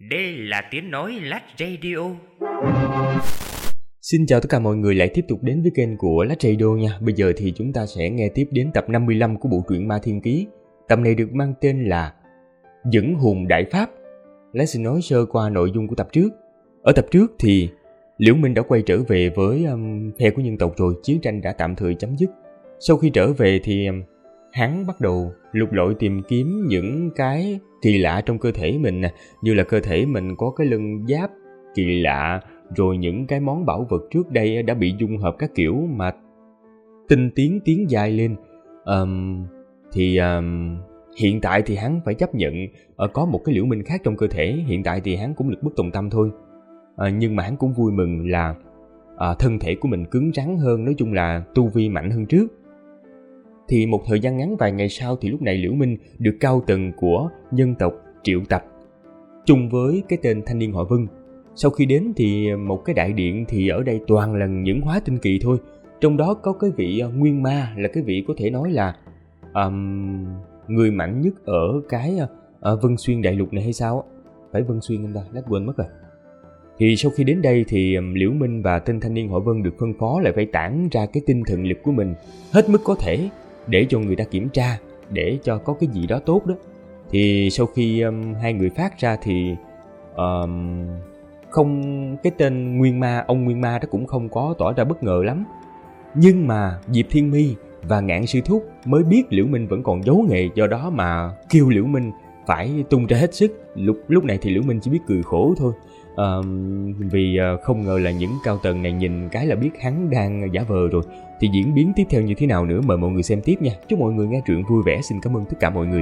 Đây là tiếng nói Lách Radio. Xin chào tất cả mọi người lại tiếp tục đến với kênh của Lách Radio nha. Bây giờ thì chúng ta sẽ nghe tiếp đến tập 55 của bộ truyện Ma Thiên Ký. Tập này được mang tên là Dẫn Hồn Đại Pháp. Lách xin nói sơ qua nội dung của tập trước. Ở tập trước thì Liễu Minh đã quay trở về với phe của nhân tộc rồi, chiến tranh đã tạm thời chấm dứt. Sau khi trở về thì hắn bắt đầu lục lọi tìm kiếm những cái kỳ lạ trong cơ thể mình nè, như là cơ thể mình có cái lân giáp kỳ lạ, rồi những cái món bảo vật trước đây đã bị dung hợp các kiểu mà tinh tiến dài lên. Hiện tại thì hắn phải chấp nhận có một cái Liễu Minh khác trong cơ thể. Hiện tại thì hắn cũng lực bất tòng tâm thôi, nhưng mà hắn cũng vui mừng là thân thể của mình cứng rắn hơn, nói chung là tu vi mạnh hơn trước. Thì một thời gian ngắn vài ngày sau thì lúc này Liễu Minh được cao tầng của nhân tộc triệu tập chung với cái tên thanh niên họ Vân. Sau khi đến thì một cái đại điện thì ở đây toàn là những hóa tinh kỳ thôi. Trong đó có cái vị Nguyên Ma, là cái vị có thể nói là người mạnh nhất ở cái Vân Xuyên đại lục này hay sao? Phải Vân Xuyên không ta? Lát quên mất rồi. Thì sau khi đến đây thì Liễu Minh và tên thanh niên họ Vân được phân phó lại phải tản ra cái tinh thần lực của mình hết mức có thể để cho người ta kiểm tra, để cho có cái gì đó tốt đó. Thì sau khi hai người phát ra thì cái tên Nguyên Ma, ông Nguyên Ma đó cũng không có tỏ ra bất ngờ lắm. Nhưng mà Diệp Thiên My và Ngạn Sư Thúc mới biết Liễu Minh vẫn còn giấu nghề, do đó mà kêu Liễu Minh phải tung ra hết sức. Lúc này thì Liễu Minh chỉ biết cười khổ thôi, vì không ngờ là những cao tầng này nhìn cái là biết hắn đang giả vờ rồi. Thì diễn biến tiếp theo như thế nào nữa mời mọi người xem tiếp nha. Chúc mọi người nghe truyện vui vẻ. Xin cảm ơn tất cả mọi người.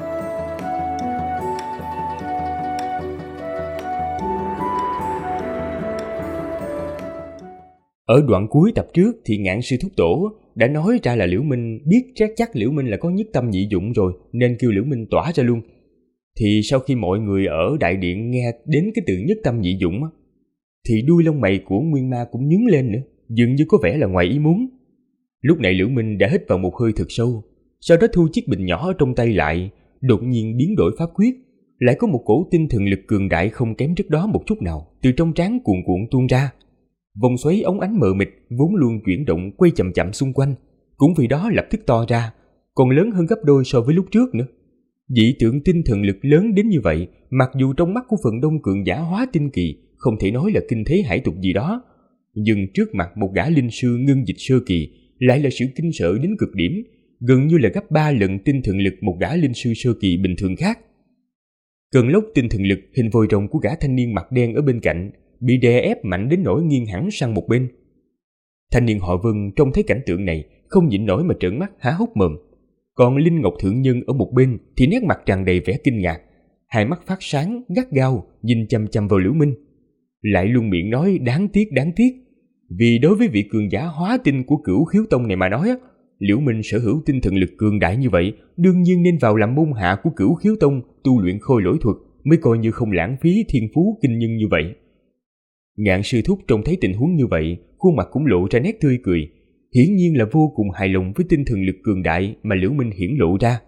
Ở đoạn cuối tập trước thì Ngạn Sư Thúc Tổ đã nói ra là Liễu Minh biết chắc Liễu Minh là có nhất tâm nhị dụng rồi, nên kêu Liễu Minh tỏa ra luôn. Thì sau khi mọi người ở đại điện nghe đến cái từ nhất tâm nhị dụng thì đuôi lông mày của Nguyên Ma cũng nhướng lên nữa, dường như có vẻ là ngoài ý muốn. Lúc này Liễu Minh đã hít vào một hơi thật sâu, sau đó thu chiếc bình nhỏ trong tay lại, đột nhiên biến đổi pháp quyết, lại có một cổ tinh thần lực cường đại không kém trước đó một chút nào từ trong trán cuồn cuộn tuôn ra. Vòng xoáy ống ánh mờ mịt vốn luôn chuyển động quay chậm chậm xung quanh, cũng vì đó lập tức to ra, còn lớn hơn gấp đôi so với lúc trước nữa. Dị tượng tinh thần lực lớn đến như vậy, mặc dù trong mắt của phần đông cường giả hóa tinh kỳ không thể nói là kinh thế hải tục gì đó, nhưng trước mặt một gã linh sư ngưng dịch sơ kỳ lại là sự kinh sợ đến cực điểm, gần như là gấp 3 lần tinh thần lực một gã linh sư sơ kỳ bình thường khác. Cơn lốc tinh thần lực hình vòi rồng của gã thanh niên mặt đen ở bên cạnh bị đè ép mạnh đến nỗi nghiêng hẳn sang một bên. Thanh niên họ Vân trông thấy cảnh tượng này không nhịn nổi mà trợn mắt há hốc mồm. Còn Linh Ngọc Thượng Nhân ở một bên thì nét mặt tràn đầy vẻ kinh ngạc, hai mắt phát sáng gắt gao nhìn chằm chằm vào Liễu Minh, lại luôn miệng nói đáng tiếc. Vì đối với vị cường giả hóa tinh của Cửu Khiếu Tông này mà nói, Liễu Minh sở hữu tinh thần lực cường đại như vậy, đương nhiên nên vào làm môn hạ của Cửu Khiếu Tông tu luyện khôi lỗi thuật, mới coi như không lãng phí thiên phú kinh nhân như vậy. Ngạn Sư Thúc trông thấy tình huống như vậy, khuôn mặt cũng lộ ra nét tươi cười, hiển nhiên là vô cùng hài lòng với tinh thần lực cường đại mà Liễu Minh hiển lộ ra.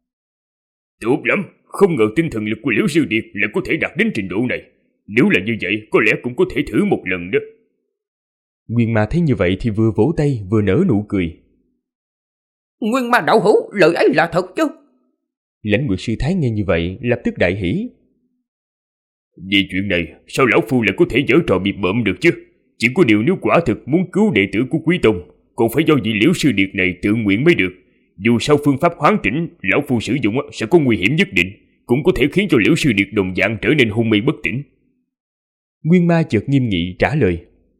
Tốt lắm, không ngờ tinh thần lực của Liễu Sư Điệt lại có thể đạt đến trình độ này. Nếu là như vậy, có lẽ cũng có thể thử một lần đó. Nguyên Ma thấy như vậy thì vừa vỗ tay vừa nở nụ cười. Nguyên Ma đạo hữu, lời ấy là thật chứ? Lãnh Nguyệt Sư Thái nghe như vậy lập tức đại hỉ. Vì chuyện này, sao lão phu lại có thể giở trò bịp bợm được chứ? Chỉ có điều nếu quả thực muốn cứu đệ tử của Quý Tông, còn phải do vị Liễu Sư Điệt này tự nguyện mới được. Dù sao phương pháp hoán chỉnh lão phu sử dụng sẽ có nguy hiểm nhất định, cũng có thể khiến cho Liễu Sư Điệt đồng dạng trở nên hôn mê bất tỉnh. Nguyên Ma chợt nghiêm nghị trả lời.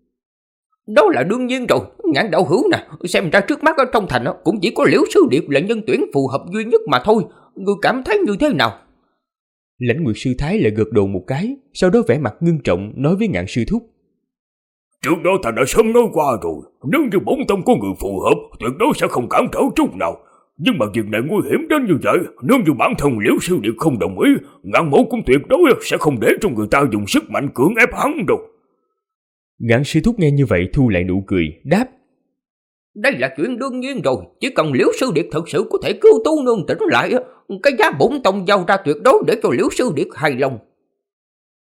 Đó là đương nhiên rồi, Ngạn đạo hữu nè, xem ra trước mắt ở trong thành cũng chỉ có Liễu Sư Điệt là nhân tuyển phù hợp duy nhất mà thôi, ngươi cảm thấy như thế nào? Lãnh Nguyệt Sư Thái lại gật đầu một cái, sau đó vẻ mặt ngưng trọng nói với Ngạn Sư Thúc. Trước đó ta đã sớm nói qua rồi, nếu như bổn tông có người phù hợp, tuyệt đối sẽ không cản trở chút nào. Nhưng mà việc này nguy hiểm đến như vậy, nếu như bản thân Liễu Sư Điệt không đồng ý, Ngạn mẫu cũng tuyệt đối sẽ không để cho người ta dùng sức mạnh cưỡng ép hắn đâu. Ngạn Sư Thúc nghe như vậy thu lại nụ cười, đáp. Đây là chuyện đương nhiên rồi, chỉ cần Liễu Sư Điệt thật sự có thể cứu tu nương tỉnh lại, cái giá bổn tông giao ra tuyệt đối để cho Liễu Sư Điệt hài lòng.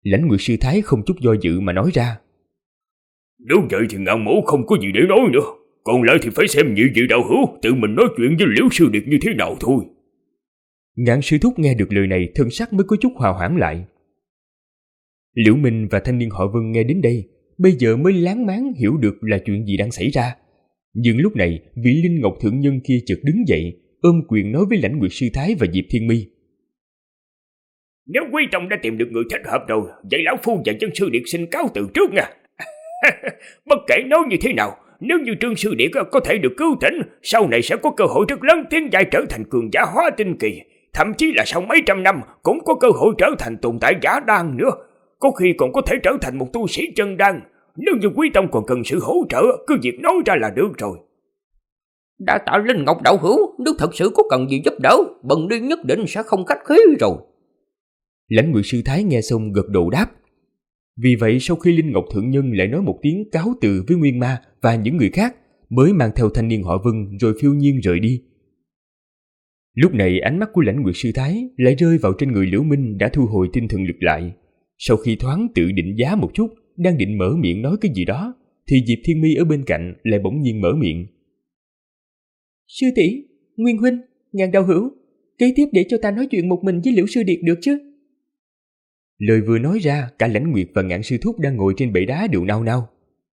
Lãnh Nguyệt sư thái không chút do dự mà nói ra. Nếu vậy thì Ngạn mỗ không có gì để nói nữa. Còn lại thì phải xem nhị vị đạo hữu tự mình nói chuyện với Liễu sư điệt như thế nào thôi. Ngạn sư thúc nghe được lời này, thân sắc mới có chút hòa hoãn lại. Liễu Minh và thanh niên họ Vân nghe đến đây, bây giờ mới láng máng hiểu được là chuyện gì đang xảy ra. Nhưng lúc này, vị Linh Ngọc thượng nhân kia chợt đứng dậy, ôm quyền nói với Lãnh Nguyệt sư thái và Diệp Thiên Mi. Nếu quý tông đã tìm được người thích hợp rồi, vậy lão phu và chân sư điệt xin cáo từ trước nha. Bất kể nói như thế nào, nếu như Trương sư điệt có thể được cứu tỉnh, sau này sẽ có cơ hội rất lớn tiến giai trở thành cường giả hóa tinh kỳ, thậm chí là sau mấy trăm năm cũng có cơ hội trở thành tồn tại giả đan nữa, có khi còn có thể trở thành một tu sĩ chân đan. Nếu như quý tông còn cần sự hỗ trợ, cứ việc nói ra là được rồi. Đã tạ Linh Ngọc đạo hữu, nếu thật sự có cần gì giúp đỡ, Bần Ni nhất định sẽ không khách khí rồi. Lãnh Nguyệt sư thái nghe xong gật đầu đáp. Vì vậy sau khi Linh Ngọc thượng nhân lại nói một tiếng cáo từ với Nguyên Ma và những người khác, mới mang theo thanh niên họ Vân rồi phiêu nhiên rời đi. Lúc này ánh mắt của Lãnh Nguyệt sư thái lại rơi vào trên người Liễu Minh đã thu hồi tinh thần lực lại. Sau khi thoáng tự định giá một chút, đang định mở miệng nói cái gì đó, thì Diệp Thiên Mi ở bên cạnh lại bỗng nhiên mở miệng. Sư tỷ, Nguyên huynh, Ngạn đạo hữu, kế tiếp để cho ta nói chuyện một mình với Liễu sư điệt được chứ? Lời vừa nói ra, cả Lãnh Nguyệt và Ngạn sư thúc đang ngồi trên bệ đá đều nao nao.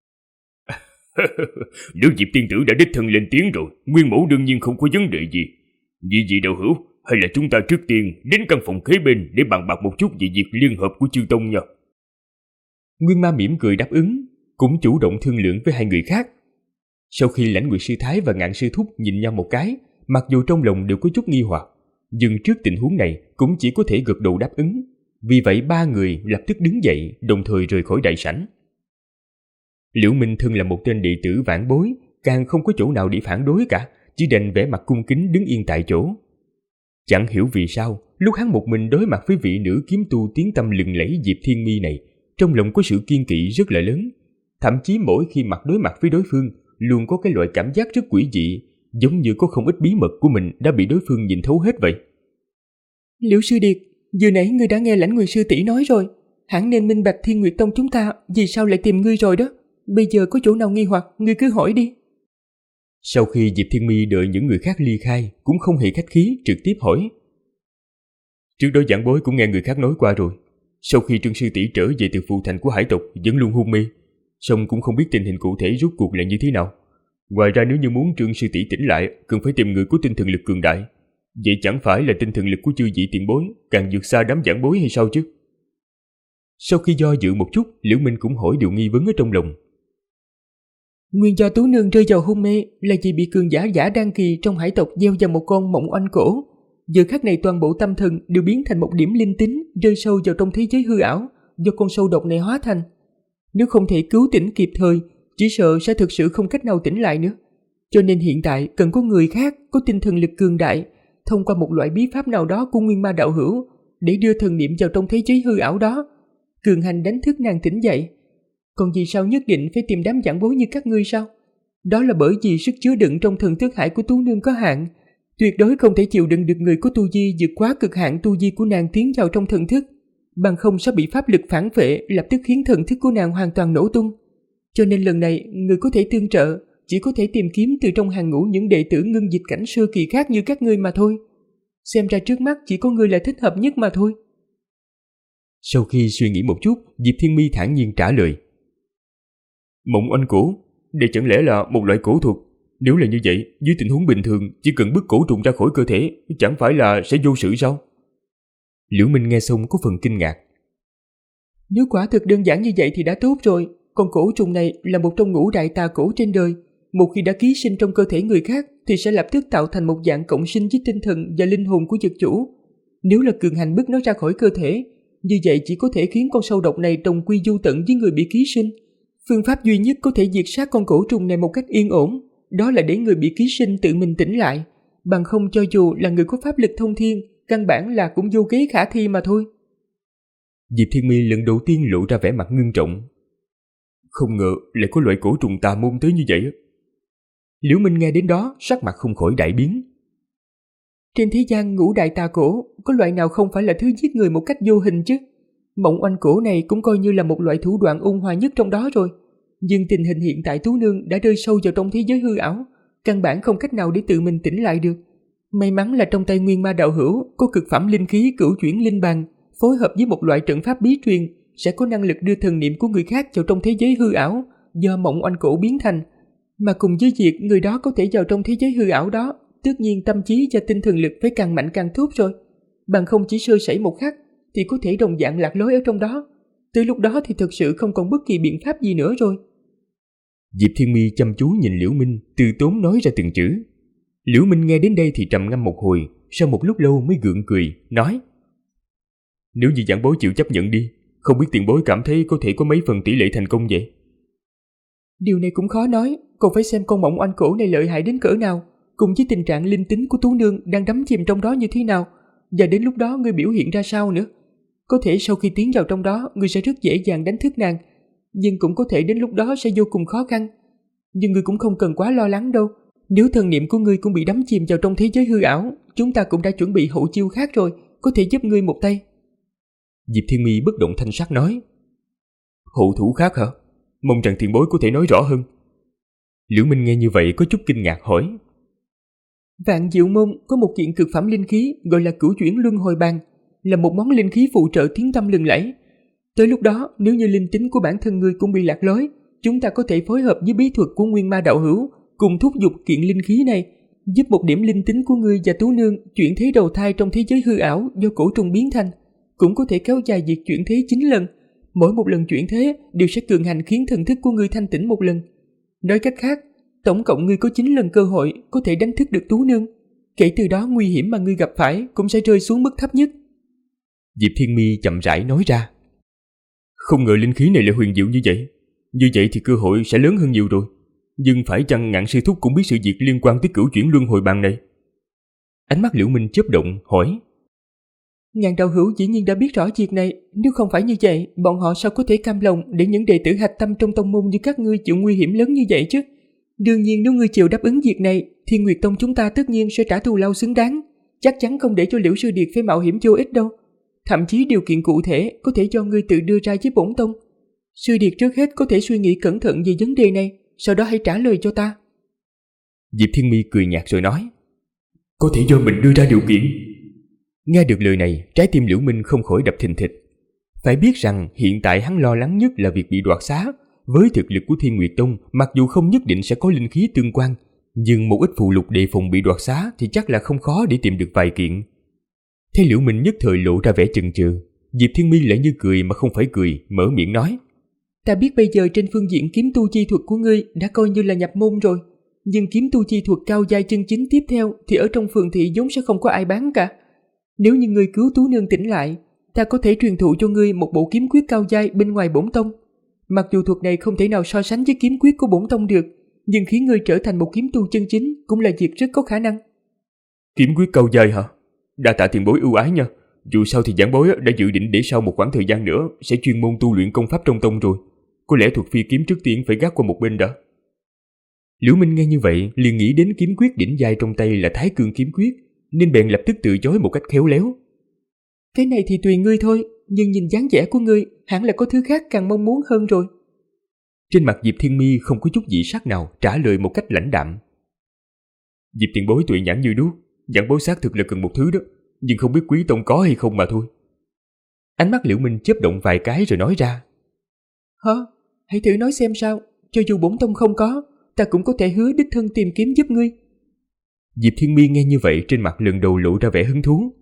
Nếu Diệp tiên tử đã đích thân lên tiếng rồi, Nguyên mẫu đương nhiên không có vấn đề gì. Vì vị đạo hữu, hay là chúng ta trước tiên đến căn phòng kế bên để bàn bạc một chút về việc liên hợp của chư tông nha. Nguyên Ma mỉm cười đáp ứng, cũng chủ động thương lượng với hai người khác. Sau khi Lãnh Nguyệt sư thái và Ngạn sư thúc nhìn nhau một cái, mặc dù trong lòng đều có chút nghi hoặc, nhưng trước tình huống này cũng chỉ có thể gật đầu đáp ứng. Vì vậy ba người lập tức đứng dậy, đồng thời rời khỏi đại sảnh. Liễu Minh thân là một tên đệ tử vãn bối, càng không có chỗ nào để phản đối cả, chỉ đành vẻ mặt cung kính đứng yên tại chỗ. Chẳng hiểu vì sao, lúc hắn một mình đối mặt với vị nữ kiếm tu tiếng tăm lừng lẫy Diệp Thiên Mi này, trong lòng có sự kiên kỵ rất là lớn. Thậm chí mỗi khi đối mặt với đối phương, luôn có cái loại cảm giác rất quỷ dị, giống như có không ít bí mật của mình đã bị đối phương nhìn thấu hết vậy. Liễu sư điệt, vừa nãy ngươi đã nghe Lãnh Nguyệt sư tỷ nói rồi, hẳn nên minh bạch Thiên Nguyệt Tông chúng ta vì sao lại tìm ngươi rồi đó. Bây giờ có chỗ nào nghi hoặc, ngươi cứ hỏi đi. Sau khi Diệp Thiên Mi đợi những người khác ly khai, cũng không hề khách khí, trực tiếp hỏi. Trước đó giảng bối cũng nghe người khác nói qua rồi. Sau khi Trương sư tỷ trở về từ phụ thành của hải tộc vẫn luôn hôn mê, song cũng không biết tình hình cụ thể rốt cuộc là như thế nào. Ngoài ra nếu như muốn Trương sư tỷ tỉnh lại, cần phải tìm người có tinh thần lực cường đại. Vậy chẳng phải là tinh thần lực của chư vị tiền bối càng vượt xa đám giảng bối hay sao chứ? Sau khi do dự một chút, Liễu Minh cũng hỏi điều nghi vấn ở trong lòng. Nguyên do Tú Nương rơi vào hôn mê là vì bị cường giả giả đan kỳ trong hải tộc gieo vào một con mộng oanh cổ. Giờ khắc này toàn bộ tâm thần đều biến thành một điểm linh tính rơi sâu vào trong thế giới hư ảo do con sâu độc này hóa thành. Nếu không thể cứu tỉnh kịp thời, chỉ sợ sẽ thực sự không cách nào tỉnh lại nữa. Cho nên hiện tại cần có người khác có tinh thần lực cường đại, thông qua một loại bí pháp nào đó của Nguyên Ma đạo hữu để đưa thần niệm vào trong thế giới hư ảo đó, cường hành đánh thức nàng tỉnh dậy. Còn vì sao nhất định phải tìm đám giảng bối như các ngươi sao? Đó là bởi vì sức chứa đựng trong thần thức hải của Tú Nương có hạn, tuyệt đối không thể chịu đựng được người có tu vi vượt quá cực hạn tu vi của nàng tiến vào trong thần thức, bằng không sẽ bị pháp lực phản vệ lập tức khiến thần thức của nàng hoàn toàn nổ tung. Cho nên lần này người có thể tương trợ chỉ có thể tìm kiếm từ trong hàng ngũ những đệ tử ngưng dịch cảnh sơ kỳ khác như các ngươi mà thôi. Xem ra trước mắt chỉ có ngươi là thích hợp nhất mà thôi. Sau khi suy nghĩ một chút, Diệp Thiên Mi thản nhiên trả lời. Mộng oanh cổ, đây chẳng lẽ là một loại cổ thuật? Nếu là như vậy, dưới tình huống bình thường, chỉ cần bức cổ trùng ra khỏi cơ thể, chẳng phải là sẽ vô sự sao? Liễu Minh nghe xong có phần kinh ngạc. Nếu quả thực đơn giản như vậy thì đã tốt rồi. Con cổ trùng này là một trong ngũ đại tà cổ trên đời. Một khi đã ký sinh trong cơ thể người khác thì sẽ lập tức tạo thành một dạng cộng sinh với tinh thần và linh hồn của dược chủ. Nếu là cường hành bức nó ra khỏi cơ thể, như vậy chỉ có thể khiến con sâu độc này đồng quy du tận với người bị ký sinh. Phương pháp duy nhất có thể diệt sát con cổ trùng này một cách yên ổn, đó là để người bị ký sinh tự mình tỉnh lại. Bằng không cho dù là người có pháp lực thông thiên, căn bản là cũng vô kế khả thi mà thôi. Diệp Thiên Mi lần đầu tiên lộ ra vẻ mặt ngưng trọng. Không ngờ lại có loại cổ trùng tà môn tới như vậy. Liễu Minh nghe đến đó, sắc mặt không khỏi đại biến. Trên thế gian ngũ đại tà cổ, có loại nào không phải là thứ giết người một cách vô hình chứ? Mộng oanh cổ này cũng coi như là một loại thủ đoạn ôn hòa nhất trong đó rồi. Nhưng tình hình hiện tại Tú Nương đã rơi sâu vào trong thế giới hư ảo, căn bản không cách nào để tự mình tỉnh lại được. May mắn là trong tay Nguyên Ma đạo hữu có cực phẩm linh khí cửu chuyển linh bàn, phối hợp với một loại trận pháp bí truyền, sẽ có năng lực đưa thần niệm của người khác vào trong thế giới hư ảo do mộng oanh cổ biến thành. Mà cùng với việc người đó có thể vào trong thế giới hư ảo đó, tất nhiên tâm trí và tinh thần lực phải càng mạnh càng tốt rồi. Bằng không chỉ sơ sẩy một khắc thì có thể đồng dạng lạc lối ở trong đó. Tới lúc đó thì thực sự không còn bất kỳ biện pháp gì nữa rồi. Diệp Thiên Mi chăm chú nhìn Liễu Minh, từ tốn nói ra từng chữ. Liễu Minh nghe đến đây thì trầm ngâm một hồi, sau một lúc lâu mới gượng cười, nói: Nếu như giảng bối chịu chấp nhận đi, không biết tiền bối cảm thấy có thể có mấy phần tỷ lệ thành công vậy? Điều này cũng khó nói, còn phải xem con mộng oanh cổ này lợi hại đến cỡ nào, cùng với tình trạng linh tính của Tú Nương đang đắm chìm trong đó như thế nào, và đến lúc đó ngươi biểu hiện ra sao nữa. Có thể sau khi tiến vào trong đó, ngươi sẽ rất dễ dàng đánh thức nàng, nhưng cũng có thể đến lúc đó sẽ vô cùng khó khăn. Nhưng ngươi cũng không cần quá lo lắng đâu. Nếu thần niệm của ngươi cũng bị đắm chìm vào trong thế giới hư ảo, chúng ta cũng đã chuẩn bị hậu chiêu khác rồi, có thể giúp ngươi một tay. Diệp Thiên Mi bất động thanh sắc nói: Hậu thủ khác hả? Mong rằng tiền bối có thể nói rõ hơn. Liễu Minh nghe như vậy có chút kinh ngạc hỏi: Vạn Diệu Môn có một kiện cực phẩm linh khí gọi là cửu chuyển luân hồi bàn, là một món linh khí phụ trợ tiếng tăm lừng lẫy. Tới lúc đó, nếu như linh tính của bản thân ngươi cũng bị lạc lối, chúng ta có thể phối hợp với bí thuật của Nguyên Ma đạo hữu, cùng thúc giục kiện linh khí này, giúp một điểm linh tính của ngươi và Tú Nương chuyển thế đầu thai trong thế giới hư ảo do cổ trùng biến thành, cũng có thể kéo dài việc chuyển thế 9 lần. Mỗi một lần chuyển thế đều sẽ cường hành khiến thần thức của ngươi thanh tỉnh một lần. Nói cách khác, tổng cộng ngươi có 9 lần cơ hội có thể đánh thức được Tú Nương. Kể từ đó nguy hiểm mà ngươi gặp phải cũng sẽ rơi xuống mức thấp nhất. Diệp Thiên Mi chậm rãi nói ra: Không ngờ linh khí này lại huyền diệu như vậy. Như vậy thì cơ hội sẽ lớn hơn nhiều rồi. Nhưng phải chăng Ngạn sư thúc cũng biết sự việc liên quan tới cửu chuyển luân hồi bàn này? Ánh mắt Liễu Minh chớp động hỏi: Ngạn đạo hữu dĩ nhiên đã biết rõ việc này. Nếu không phải như vậy, bọn họ sao có thể cam lòng để những đệ tử hạch tâm trong tông môn như các ngươi chịu nguy hiểm lớn như vậy chứ? Đương nhiên nếu ngươi chịu đáp ứng việc này, Thiên Nguyệt Tông chúng ta tất nhiên sẽ trả thù lao xứng đáng. Chắc chắn không để cho Liễu sư điệt phải mạo hiểm vô ích đâu. Thậm chí điều kiện cụ thể có thể do ngươi tự đưa ra với bổn tông. Sư điệt trước hết có thể suy nghĩ cẩn thận về vấn đề này, sau đó hãy trả lời cho ta. Diệp Thiên Mi cười nhạt rồi nói: Có thể do mình đưa ra điều kiện. Nghe được lời này, trái tim Liễu Minh không khỏi đập thình thịch. Phải biết rằng hiện tại hắn lo lắng nhất là việc bị đoạt xá. Với thực lực của Thiên Nguyệt Tông, mặc dù không nhất định sẽ có linh khí tương quan, nhưng một ít phù lục đề phòng bị đoạt xá thì chắc là không khó để tìm được vài kiện. Thấy Liễu Minh nhất thời lộ ra vẻ chần chừ, Diệp Thiên Mi lại như cười mà không phải cười, mở miệng nói: Ta biết bây giờ trên phương diện kiếm tu chi thuật của ngươi đã coi như là nhập môn rồi, nhưng kiếm tu chi thuật cao giai chân chính tiếp theo thì ở trong phường thị vốn sẽ không có ai bán cả. Nếu như ngươi cứu Tú Nương tỉnh lại, ta có thể truyền thụ cho ngươi một bộ kiếm quyết cao giai bên ngoài bổn tông. Mặc dù thuật này không thể nào so sánh với kiếm quyết của bổn tông được, nhưng khiến ngươi trở thành một kiếm tu chân chính cũng là việc rất có khả năng. Kiếm quyết cao giai hả? Đa tạ tiền bối ưu ái nha. Dù sao thì giảng bối đã dự định để sau một khoảng thời gian nữa sẽ chuyên môn tu luyện công pháp trong tông rồi. Có lẽ thuật phi kiếm trước tiên phải gác qua một bên đã. Liễu Minh nghe như vậy liền nghĩ đến kiếm quyết đỉnh giai trong tay là Thái Cương kiếm quyết, nên bèn lập tức từ chối một cách khéo léo. Cái này thì tùy ngươi thôi, nhưng nhìn dáng vẻ của ngươi hẳn là có thứ khác càng mong muốn hơn rồi. Trên mặt Diệp Thiên Mi không có chút dị sắc nào, trả lời một cách lãnh đạm. Diệp tiền bối tuệ nhãn như đuốc, giảng bối xác thực là cần một thứ đó, nhưng không biết quý tông có hay không mà thôi. Ánh mắt Liễu Minh chớp động vài cái rồi nói ra: Hả? Hãy thử nói xem sao, cho dù bổn tông không có, ta cũng có thể hứa đích thân tìm kiếm giúp ngươi. Diệp Thiên Mi nghe như vậy trên mặt lần đầu lộ ra vẻ hứng thú.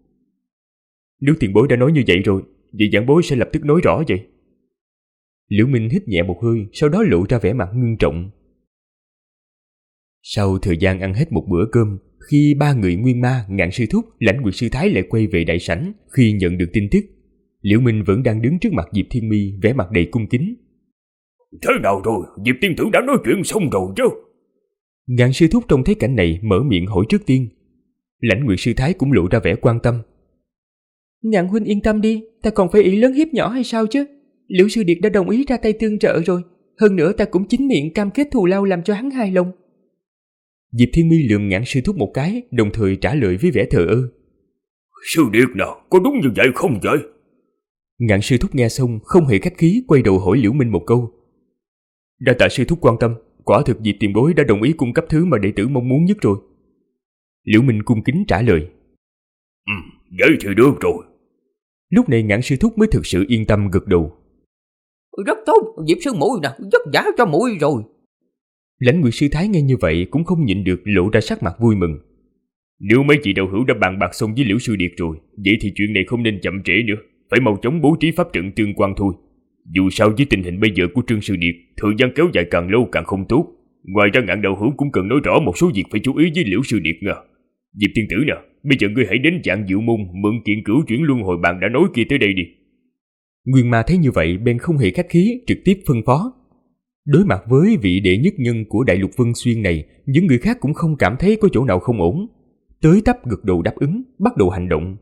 Nếu tiền bối đã nói như vậy rồi, vậy giảng bối sẽ lập tức nói rõ vậy. Liễu Minh hít nhẹ một hơi, sau đó lộ ra vẻ mặt ngưng trọng. Sau thời gian ăn hết một bữa cơm, khi ba người Nguyên Ma, Ngạn sư thúc, Lãnh Nguyệt sư thái lại quay về đại sảnh, khi nhận được tin tức, Liễu Minh vẫn đang đứng trước mặt Diệp Thiên Mi, vẻ mặt đầy cung kính. Thế nào rồi, Diệp tiên tử đã nói chuyện xong rồi chứ? Ngạn sư thúc trông thấy cảnh này mở miệng hỏi trước tiên. Lãnh Nguyệt sư thái cũng lộ ra vẻ quan tâm. Ngạn huynh yên tâm đi, ta còn phải ý lớn hiếp nhỏ hay sao chứ? Liễu sư điệt đã đồng ý ra tay tương trợ rồi, hơn nữa ta cũng chính miệng cam kết thù lao làm cho hắn hài lòng. Diệp Thiên Mi lườm Ngạn sư thúc một cái, đồng thời trả lời với vẻ thờ ơ. Sư điệt nào, có đúng như vậy không vậy? Ngạn sư thúc nghe xong không hề khách khí quay đầu hỏi Liễu Minh một câu. Đa tạ sư thúc quan tâm, quả thực Diệp tiền bối đã đồng ý cung cấp thứ mà đệ tử mong muốn nhất rồi. Liễu Minh cung kính trả lời. Vậy thì được rồi. Lúc này Ngạn sư thúc mới thực sự yên tâm gật đầu. Rất tốt, Diệp sư muội nè, vất vả cho muội rồi. Lãnh Nguyệt sư thái nghe như vậy cũng không nhịn được lộ ra sắc mặt vui mừng. Nếu mấy vị đạo hữu đã bàn bạc xong với Liễu sư điệt rồi, vậy thì chuyện này không nên chậm trễ nữa, phải mau chóng bố trí pháp trận tương quan thôi. Dù sao với tình hình bây giờ của Trương sư điệt, thời gian kéo dài càng lâu càng không tốt. Ngoài ra Ngạn đạo hữu cũng cần nói rõ một số việc phải chú ý với Liễu sư điệt nha. Diệp tiên tử nè, bây giờ ngươi hãy đến Vạn Diệu Môn mượn kiện cửu chuyển luân hồi bàn đã nói kia tới đây đi. Nguyên Ma thấy như vậy bèn không hề khách khí, trực tiếp phân phó. Đối mặt với vị đệ nhất nhân của đại lục Vân Xuyên này, những người khác cũng không cảm thấy có chỗ nào không ổn. Tới tấp gật đầu đáp ứng, bắt đầu hành động.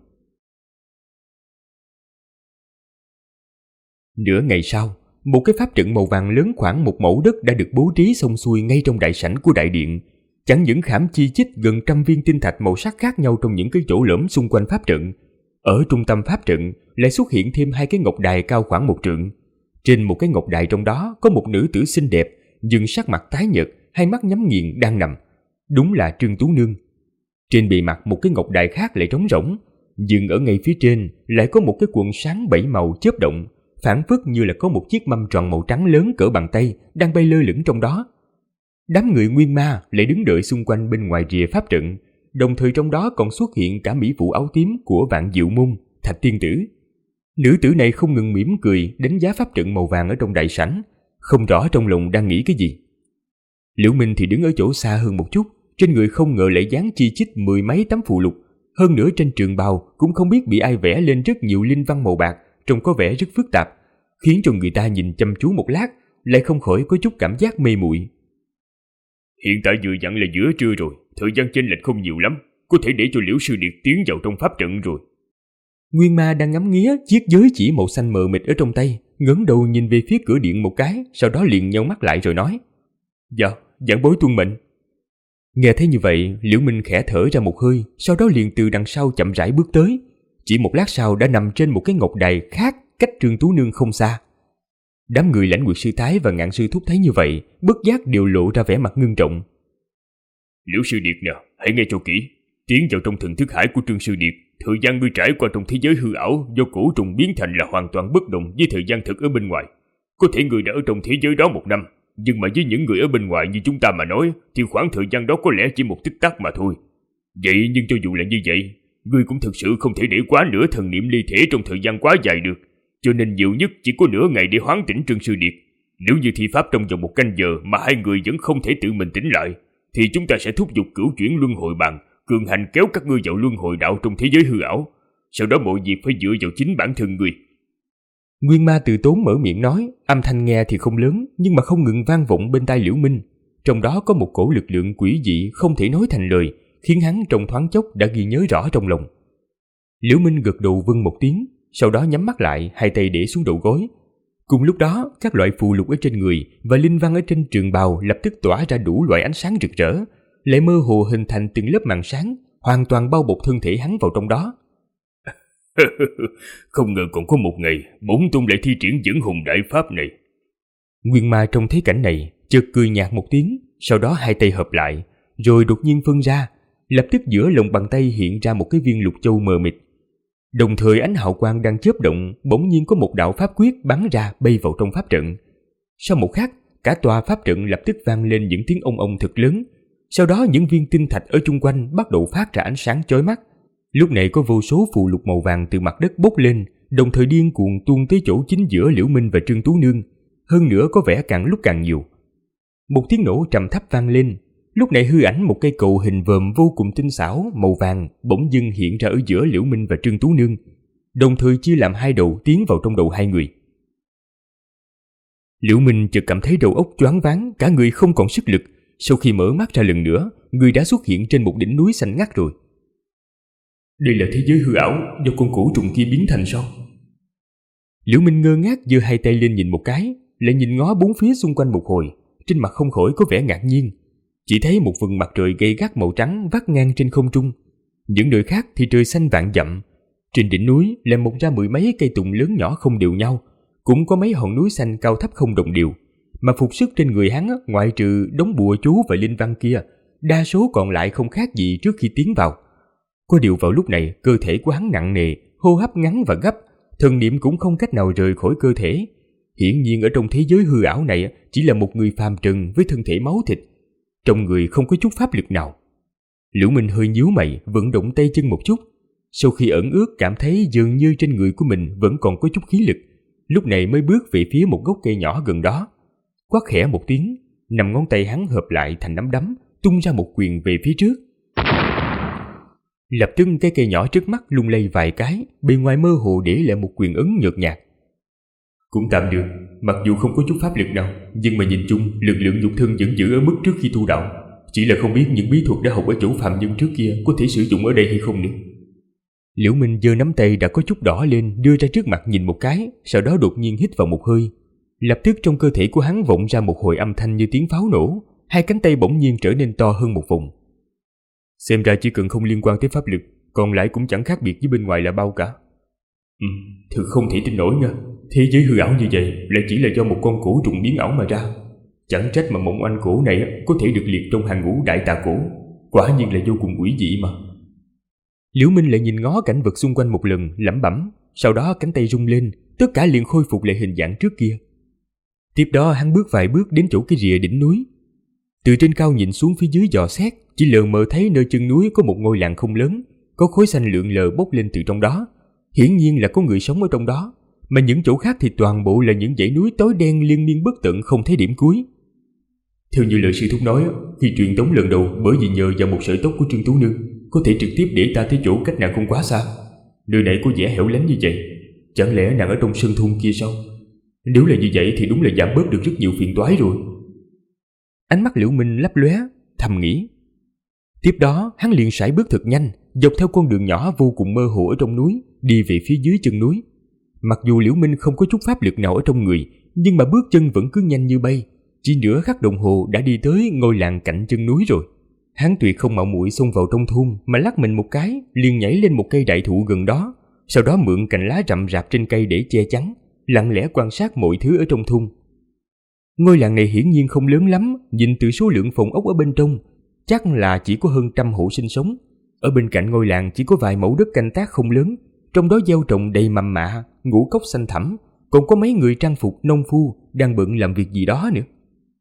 Nửa ngày sau, một cái pháp trận màu vàng lớn khoảng 1 mẫu đất đã được bố trí xong xuôi ngay trong đại sảnh của đại điện. Chẳng những khảm chi chít gần 100 viên tinh thạch màu sắc khác nhau trong những cái chỗ lõm xung quanh pháp trận. Ở trung tâm pháp trận lại xuất hiện thêm 2 cái ngọc đài cao khoảng 1 trượng. Trên một cái ngọc đài trong đó có một nữ tử xinh đẹp, nhưng sắc mặt tái nhợt, hai mắt nhắm nghiền đang nằm. Đúng là Trương Tú Nương. Trên bề mặt một cái ngọc đài khác lại trống rỗng, nhưng ở ngay phía trên lại có một cái quần sáng 7 màu chớp động, phảng phất như là có một chiếc mâm tròn màu trắng lớn cỡ bàn tay đang bay lơ lửng trong đó. Đám người Nguyên Ma lại đứng đợi xung quanh bên ngoài rìa pháp trận, đồng thời trong đó còn xuất hiện cả mỹ phụ áo tím của Vạn Diệu Môn, Thạch tiên tử. Nữ tử này không ngừng mỉm cười đánh giá pháp trận màu vàng ở trong đại sảnh, không rõ trong lòng đang nghĩ cái gì. Liễu Minh thì đứng ở chỗ xa hơn một chút, trên người không ngờ lại dán chi chít 10 mấy tấm phù lục, hơn nữa trên trường bào cũng không biết bị ai vẽ lên rất nhiều linh văn màu bạc, trông có vẻ rất phức tạp, khiến cho người ta nhìn chăm chú một lát lại không khỏi có chút cảm giác mê muội. Hiện tại vừa dặn là giữa trưa rồi, thời gian chênh lệch không nhiều lắm, có thể để cho Liễu sư điệt tiến vào trong pháp trận rồi. Nguyên Ma đang ngắm nghía chiếc giới chỉ màu xanh mờ mịt ở trong tay, ngẩng đầu nhìn về phía cửa điện một cái, sau đó liền nheo mắt lại rồi nói: "Dạ, giảng bối tuân mệnh." Nghe thấy như vậy, Liễu Minh khẽ thở ra một hơi, sau đó liền từ đằng sau chậm rãi bước tới, chỉ một lát sau đã nằm trên một cái ngọc đài khác cách Trương Tú Nương không xa. Đám người Lãnh Nguyệt sư thái và Ngạn sư thúc thấy như vậy, bất giác đều lộ ra vẻ mặt ngưng trọng. Liễu sư điệt nè, hãy nghe cho kỹ, tiến vào trong thần thức hải của Trương sư điệt, thời gian ngươi trải qua trong thế giới hư ảo do cổ trùng biến thành là hoàn toàn bất đồng với thời gian thực ở bên ngoài. Có thể ngươi đã ở trong thế giới đó 1 năm, nhưng mà với những người ở bên ngoài như chúng ta mà nói, thì khoảng thời gian đó có lẽ chỉ một tích tắc mà thôi. Vậy nhưng cho dù là như vậy, ngươi cũng thực sự không thể để quá nửa thần niệm ly thể trong thời gian quá dài được, cho nên nhiều nhất chỉ có nửa ngày để hoán tỉnh Trương sư điệt. Nếu như thi pháp trong vòng 1 canh giờ mà hai người vẫn không thể tự mình tỉnh lại, thì chúng ta sẽ thúc giục cửu chuyển luân hồi bàn, cường hành kéo các ngươi vào luân hồi đạo trong thế giới hư ảo. Sau đó mọi việc phải dựa vào chính bản thân ngươi. Nguyên Ma từ tốn mở miệng nói, âm thanh nghe thì không lớn, nhưng mà không ngừng vang vọng bên tai Liễu Minh. Trong đó có một cổ lực lượng quỷ dị không thể nói thành lời, khiến hắn trong thoáng chốc đã ghi nhớ rõ trong lòng. Liễu Minh gật đầu vâng một tiếng, sau đó nhắm mắt lại, hai tay để xuống đầu gối. Cùng lúc đó, các loại phù lục ở trên người và linh văn ở trên trường bào lập tức tỏa ra đủ loại ánh sáng rực rỡ, lại mơ hồ hình thành từng lớp màn sáng, hoàn toàn bao bọc thân thể hắn vào trong đó. Không ngờ còn có một ngày, bổn tôn lại thi triển dẫn hồn đại pháp này. Nguyên Ma trong thấy cảnh này, chợt cười nhạt một tiếng, sau đó hai tay hợp lại, rồi đột nhiên phân ra, lập tức giữa lòng bàn tay hiện ra một cái viên lục châu mờ mịt. Đồng thời ánh hào quang đang chớp động, bỗng nhiên có một đạo pháp quyết bắn ra bay vào trong pháp trận. Sau một khắc, cả tòa pháp trận lập tức vang lên những tiếng ong ong thật lớn. Sau đó những viên tinh thạch ở chung quanh bắt đầu phát ra ánh sáng chói mắt. Lúc này có vô số phù lục màu vàng từ mặt đất bốc lên, đồng thời điên cuồng tuôn tới chỗ chính giữa Liễu Minh và Trương Tú Nương. Hơn nữa có vẻ càng lúc càng nhiều. Một tiếng nổ trầm thấp vang lên. Lúc này hư ảnh một cây cầu hình vòm vô cùng tinh xảo màu vàng bỗng dưng hiện ra ở giữa Liễu Minh và Trương Tú Nương, đồng thời chia làm hai đầu tiến vào trong đầu hai người. Liễu Minh chợt cảm thấy đầu óc choáng váng, cả người không còn sức lực. Sau khi mở mắt ra lần nữa, người đã xuất hiện trên một đỉnh núi xanh ngắt rồi. Đây là thế giới hư ảo do con cổ trùng kia biến thành sao? Liễu Minh ngơ ngác giơ hai tay lên nhìn một cái, lại nhìn ngó bốn phía xung quanh một hồi, trên mặt không khỏi có vẻ ngạc nhiên. Chỉ thấy một vầng mặt trời gay gắt màu trắng vắt ngang trên không trung. Những nơi khác thì trời xanh vạn dặm, Trên đỉnh núi lại mọc ra mười mấy cây tùng lớn nhỏ không đều nhau, cũng có mấy hòn núi xanh cao thấp không đồng đều. Mà phục sức trên người hắn, ngoại trừ đống bùa chú và linh văn kia, đa số còn lại không khác gì trước khi tiến vào. Có điều vào lúc này, cơ thể của hắn nặng nề, hô hấp ngắn và gấp, thần niệm cũng không cách nào rời khỏi cơ thể. Hiển nhiên ở trong thế giới hư ảo này chỉ là một người phàm trần với thân thể máu thịt, trong người không có chút pháp lực nào. Liễu Minh hơi nhíu mày, vận động tay chân một chút. Sau khi ẩn ước cảm thấy dường như trên người của mình vẫn còn có chút khí lực, lúc này mới bước về phía một gốc cây nhỏ gần đó. Quát khẽ một tiếng, 5 ngón tay hắn hợp lại thành nắm đấm, tung ra một quyền về phía trước. Lập tức cái cây nhỏ trước mắt lung lay vài cái, bên ngoài mơ hồ để lại một quyền ấn nhợt nhạt. Cũng tạm được, mặc dù không có chút pháp lực nào, nhưng mà nhìn chung lực lượng nhục thân vẫn giữ ở mức trước khi tu đạo. Chỉ là không biết những bí thuật đã học ở chỗ phàm nhân trước kia có thể sử dụng ở đây hay không nữa. Liễu Minh giơ nắm tay đã có chút đỏ lên, đưa ra trước mặt nhìn một cái, sau đó đột nhiên hít vào một hơi. Lập tức trong cơ thể của hắn vọng ra một hồi âm thanh như tiếng pháo nổ, hai cánh tay bỗng nhiên trở nên to hơn một vùng. Xem ra chỉ cần không liên quan tới pháp lực, còn lại cũng chẳng khác biệt với bên ngoài là bao cả. Thực không thể tin nổi nha. Thế giới hư ảo như vậy lại chỉ là do một con cổ trùng biến ảo mà ra. Chẳng trách mà mộng oanh cổ này có thể được liệt trong hàng ngũ đại tà cổ. Quả nhiên là vô cùng quỷ dị mà. Liễu Minh lại nhìn ngó cảnh vật xung quanh một lần, lẩm bẩm, sau đó cánh tay rung lên, tất cả liền khôi phục lại hình dạng trước kia. Tiếp đó hắn bước vài bước đến chỗ cái rìa đỉnh núi. Từ trên cao nhìn xuống phía dưới dò xét, chỉ lờ mờ thấy nơi chân núi có một ngôi làng không lớn, có khói xanh lượn lờ bốc lên từ trong đó. Hiển nhiên là có người sống ở trong đó, mà những chỗ khác thì toàn bộ là những dãy núi tối đen liên miên bất tận không thấy điểm cuối. Theo như lời sư thúc nói, khi truyền tống lần đầu bởi vì nhờ vào một sợi tóc của Trương Tú Nương, có thể trực tiếp để ta tới chỗ cách nàng không quá xa. Nơi này có vẻ hẻo lánh như vậy, chẳng lẽ nàng ở trong sơn thôn kia sao? Nếu là như vậy thì đúng là giảm bớt được rất nhiều phiền toái rồi. Ánh mắt Liễu Minh lấp lóe, thầm nghĩ. Tiếp đó hắn liền sải bước thật nhanh, dọc theo con đường nhỏ vô cùng mơ hồ ở trong núi, đi về phía dưới chân núi. Mặc dù Liễu Minh không có chút pháp lực nào ở trong người, nhưng mà bước chân vẫn cứ nhanh như bay. Chỉ nửa khắc đồng hồ đã đi tới ngôi làng cạnh chân núi rồi. Hắn tuyệt không mạo muội xông vào trong thôn, mà lắc mình một cái, liền nhảy lên một cây đại thụ gần đó, sau đó mượn cành lá rậm rạp trên cây để che chắn, lặng lẽ quan sát mọi thứ ở trong thôn. Ngôi làng này hiển nhiên không lớn lắm, nhìn từ số lượng phòng ốc ở bên trong, chắc là chỉ có hơn 100 hộ sinh sống. Ở bên cạnh ngôi làng chỉ có vài mẫu đất canh tác không lớn, trong đó gieo trồng đầy mầm mạ, ngũ cốc xanh thẳm, còn có mấy người trang phục nông phu đang bận làm việc gì đó nữa.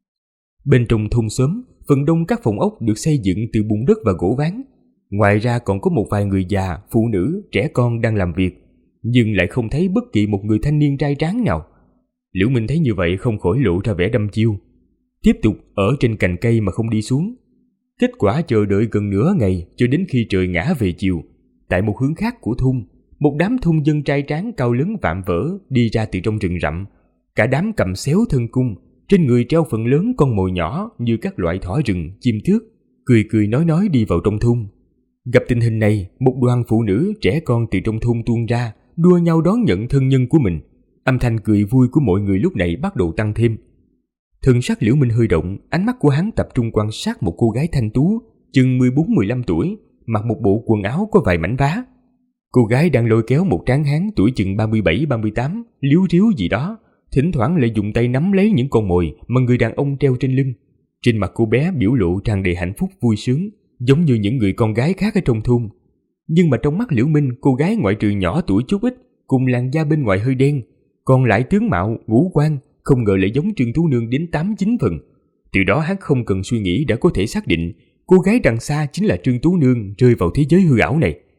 Bên trong thôn xóm, phần đông các phòng ốc được xây dựng từ bùn đất và gỗ ván. Ngoài ra còn có một vài người già, phụ nữ, trẻ con đang làm việc, nhưng lại không thấy bất kỳ một người thanh niên trai tráng nào. Liễu Minh thấy như vậy không khỏi lộ ra vẻ đăm chiêu, tiếp tục ở trên cành cây mà không đi xuống. Kết quả chờ đợi gần nửa ngày cho đến khi trời ngã về chiều, tại một hướng khác của thôn, một đám thôn dân trai tráng cao lớn vạm vỡ đi ra từ trong rừng rậm. Cả đám cầm xéo thân cung, trên người treo phần lớn con mồi nhỏ như các loại thỏ rừng, chim tước, cười cười nói đi vào trong thôn. Gặp tình hình này, một đoàn phụ nữ trẻ con từ trong thôn tuôn ra, đua nhau đón nhận thân nhân của mình. Âm thanh cười vui của mọi người lúc này bắt đầu tăng thêm. Thần sắc Liễu Minh hơi động, ánh mắt của hắn tập trung quan sát một cô gái thanh tú, chừng 14-15 tuổi, mặc một bộ quần áo có vài mảnh vá. Cô gái đang lôi kéo một tráng hán tuổi chừng 37-38, líu ríu gì đó, thỉnh thoảng lại dùng tay nắm lấy những con mồi mà người đàn ông treo trên lưng. Trên mặt cô bé biểu lộ tràn đầy hạnh phúc vui sướng, giống như những người con gái khác ở trong thôn. Nhưng mà trong mắt Liễu Minh, cô gái ngoại trừ nhỏ tuổi chút ít, cùng làn da bên ngoài hơi đen, còn lại tướng mạo, ngũ quan, không ngờ lại giống Trương Tú Nương đến 8-9 phần. Từ đó hắn không cần suy nghĩ đã có thể xác định cô gái đằng xa chính là Trương Tú Nương rơi vào thế giới hư ảo này.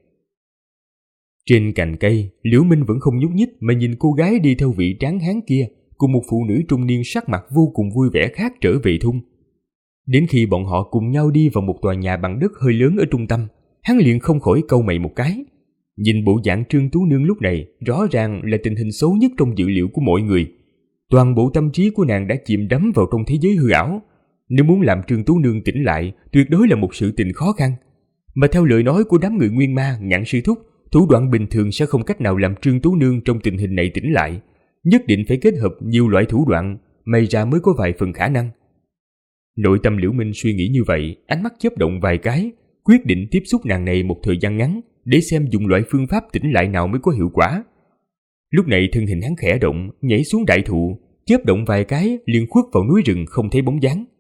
Trên cành cây, Liễu Minh vẫn không nhúc nhích mà nhìn cô gái đi theo vị tráng hán kia cùng một phụ nữ trung niên sắc mặt vô cùng vui vẻ khác trở về thôn. Đến khi bọn họ cùng nhau đi vào một tòa nhà bằng đất hơi lớn ở trung tâm, hắn liền không khỏi cau mày một cái. Nhìn bộ dạng Trương Tú Nương lúc này, rõ ràng là tình hình xấu nhất trong dự liệu của mọi người. Toàn bộ tâm trí của nàng đã chìm đắm vào trong thế giới hư ảo. Nếu muốn làm Trương Tú Nương tỉnh lại, tuyệt đối là một sự tình khó khăn. Mà theo lời nói của đám người Nguyên Ma, Ngạn Sư Thúc, thủ đoạn bình thường sẽ không cách nào làm Trương Tú Nương trong tình hình này tỉnh lại. Nhất định phải kết hợp nhiều loại thủ đoạn, may ra mới có vài phần khả năng. Nội tâm Liễu Minh suy nghĩ như vậy, ánh mắt chớp động vài cái, quyết định tiếp xúc nàng này một thời gian ngắn, để xem dùng loại phương pháp tỉnh lại nào mới có hiệu quả. Lúc này thân hình hắn khẽ động, nhảy xuống đại thụ, chớp động vài cái liền khuất vào núi rừng không thấy bóng dáng.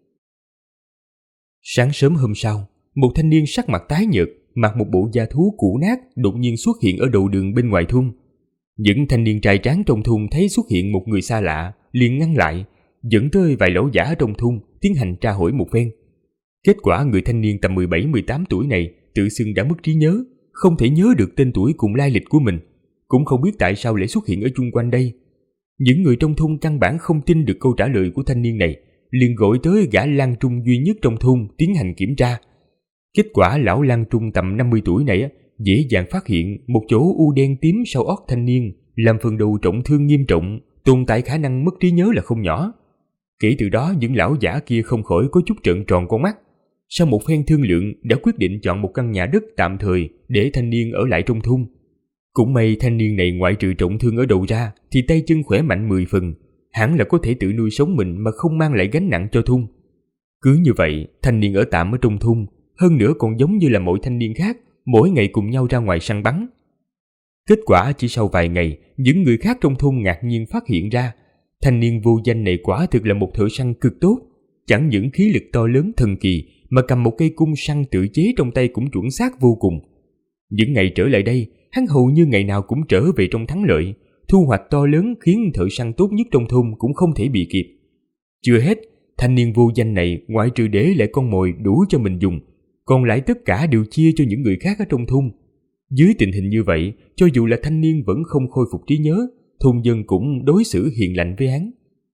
Sáng sớm hôm sau, một thanh niên sắc mặt tái nhợt, mặc một bộ da thú cũ nát đột nhiên xuất hiện ở đầu đường bên ngoài thôn. Những thanh niên trai tráng trong thôn thấy xuất hiện một người xa lạ, liền ngăn lại, dẫn tới vài lão giả trong thôn tiến hành tra hỏi một phen. Kết quả người thanh niên tầm 17-18 tuổi này tự xưng đã mất trí nhớ, không thể nhớ được tên tuổi cùng lai lịch của mình, cũng không biết tại sao lại xuất hiện ở chung quanh đây. Những người trong thôn căn bản không tin được câu trả lời của thanh niên này, liền gọi tới gã lang trung duy nhất trong thôn tiến hành kiểm tra. Kết quả lão lang trung tầm 50 tuổi này dễ dàng phát hiện một chỗ u đen tím sau ót thanh niên, làm phần đầu trọng thương nghiêm trọng, tồn tại khả năng mất trí nhớ là không nhỏ. Kể từ đó những lão giả kia không khỏi có chút trợn tròn con mắt. Sau một phen thương lượng đã quyết định chọn một căn nhà đất tạm thời để thanh niên ở lại trong thôn. Cũng may thanh niên này ngoại trừ trọng thương ở đầu ra thì tay chân khỏe mạnh 10 phần, hẳn là có thể tự nuôi sống mình mà không mang lại gánh nặng cho thôn. Cứ như vậy, thanh niên ở tạm ở trong thôn, hơn nữa còn giống như là mọi thanh niên khác, mỗi ngày cùng nhau ra ngoài săn bắn. Kết quả chỉ sau vài ngày, những người khác trong thôn ngạc nhiên phát hiện ra, thanh niên vô danh này quả thực là một thợ săn cực tốt, chẳng những khí lực to lớn thần kỳ mà cầm một cây cung săn tự chế trong tay cũng chuẩn xác vô cùng. Những ngày trở lại đây, hắn hầu như ngày nào cũng trở về trong thắng lợi, thu hoạch to lớn khiến thợ săn tốt nhất trong thôn cũng không thể bị kịp. Chưa hết, thanh niên vô danh này ngoại trừ để lại con mồi đủ cho mình dùng, còn lại tất cả đều chia cho những người khác ở trong thôn. Dưới tình hình như vậy, cho dù là thanh niên vẫn không khôi phục trí nhớ, thôn dân cũng đối xử hiền lành với hắn.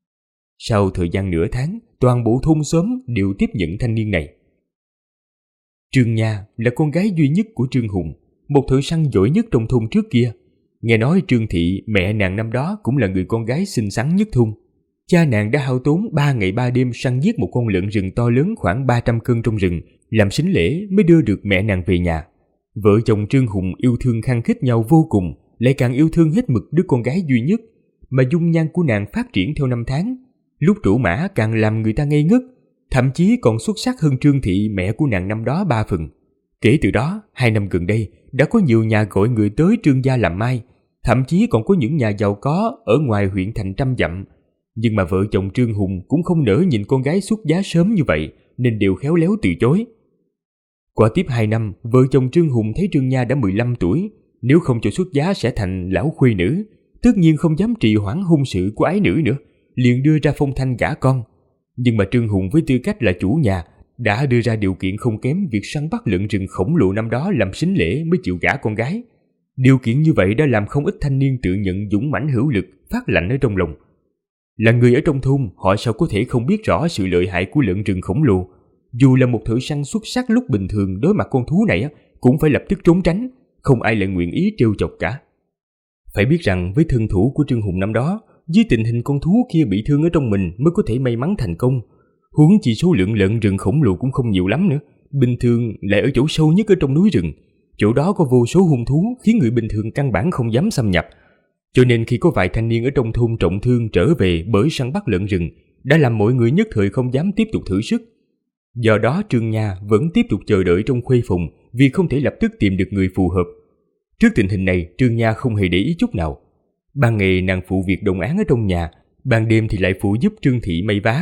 Sau thời gian nửa tháng, toàn bộ thôn xóm đều tiếp nhận thanh niên này. Trương Nha là con gái duy nhất của Trương Hùng, một thợ săn giỏi nhất trong thôn trước kia. Nghe nói Trương Thị, mẹ nàng năm đó cũng là người con gái xinh xắn nhất thôn. Cha nàng đã hao tốn 3 ngày 3 đêm săn giết một con lợn rừng to lớn khoảng 300 cân trong rừng, làm sính lễ mới đưa được mẹ nàng về nhà. Vợ chồng Trương Hùng yêu thương khăng khít nhau vô cùng, lại càng yêu thương hết mực đứa con gái duy nhất, mà dung nhan của nàng phát triển theo năm tháng. Lúc trổ mã càng làm người ta ngây ngất, thậm chí còn xuất sắc hơn Trương Thị mẹ của nàng năm đó 3 phần. Kể từ đó, 2 năm gần đây, đã có nhiều nhà gọi người tới Trương gia làm mai, thậm chí còn có những nhà giàu có ở ngoài huyện thành trăm dặm. Nhưng mà vợ chồng Trương Hùng cũng không nỡ nhìn con gái xuất giá sớm như vậy, nên đều khéo léo từ chối. Qua tiếp 2 năm, vợ chồng Trương Hùng thấy Trương Nha đã 15 tuổi, nếu không cho xuất giá sẽ thành lão khuê nữ, tất nhiên không dám trì hoãn hôn sự của ái nữ nữa, liền đưa ra phong thanh gả con. Nhưng mà Trương Hùng với tư cách là chủ nhà đã đưa ra điều kiện không kém việc săn bắt lợn rừng khổng lồ năm đó làm sính lễ mới chịu gả con gái. Điều kiện như vậy đã làm không ít thanh niên tự nhận dũng mãnh hữu lực, phát lạnh ở trong lòng. Là người ở trong thôn, họ sao có thể không biết rõ sự lợi hại của lợn rừng khổng lồ. Dù là một thợ săn xuất sắc lúc bình thường đối mặt con thú này cũng phải lập tức trốn tránh, không ai lại nguyện ý trêu chọc cả. Phải biết rằng với thân thủ của Trương Hùng năm đó, dưới tình hình con thú kia bị thương ở trong mình mới có thể may mắn thành công. Huống chi số lượng lợn rừng khổng lồ cũng không nhiều lắm nữa, bình thường lại ở chỗ sâu nhất ở trong núi rừng. Chỗ đó có vô số hung thú khiến người bình thường căn bản không dám xâm nhập. Cho nên khi có vài thanh niên ở trong thôn trọng thương trở về bởi săn bắt lợn rừng, đã làm mọi người nhất thời không dám tiếp tục thử sức. Do đó Trương Nha vẫn tiếp tục chờ đợi trong khuê phòng vì không thể lập tức tìm được người phù hợp. Trước tình hình này, Trương Nha không hề để ý chút nào. Ban ngày nàng phụ việc đồng áng ở trong nhà, ban đêm thì lại phụ giúp Trương Thị may vá.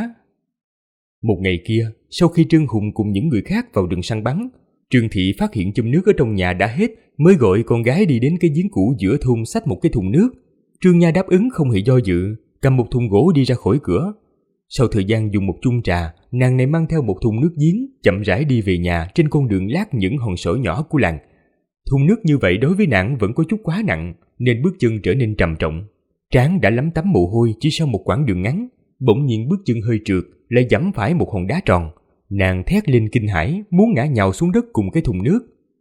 Một ngày kia, sau khi Trương Hùng cùng những người khác vào rừng săn bắn, Trương Thị phát hiện chum nước ở trong nhà đã hết, mới gọi con gái đi đến cái giếng cũ giữa thôn xách một cái thùng nước. Trương Nha đáp ứng không hề do dự, cầm một thùng gỗ đi ra khỏi cửa. Sau thời gian dùng một chung trà, nàng này mang theo một thùng nước giếng, chậm rãi đi về nhà trên con đường lát những hòn sỏi nhỏ của làng. Thùng nước như vậy đối với nàng vẫn có chút quá nặng, nên bước chân trở nên trầm trọng. Trán đã lấm tấm mồ hôi chỉ sau một quãng đường ngắn, bỗng nhiên bước chân hơi trượt, lại giẫm phải một hòn đá tròn. Nàng thét lên kinh hãi, muốn ngã nhào xuống đất cùng cái thùng nước.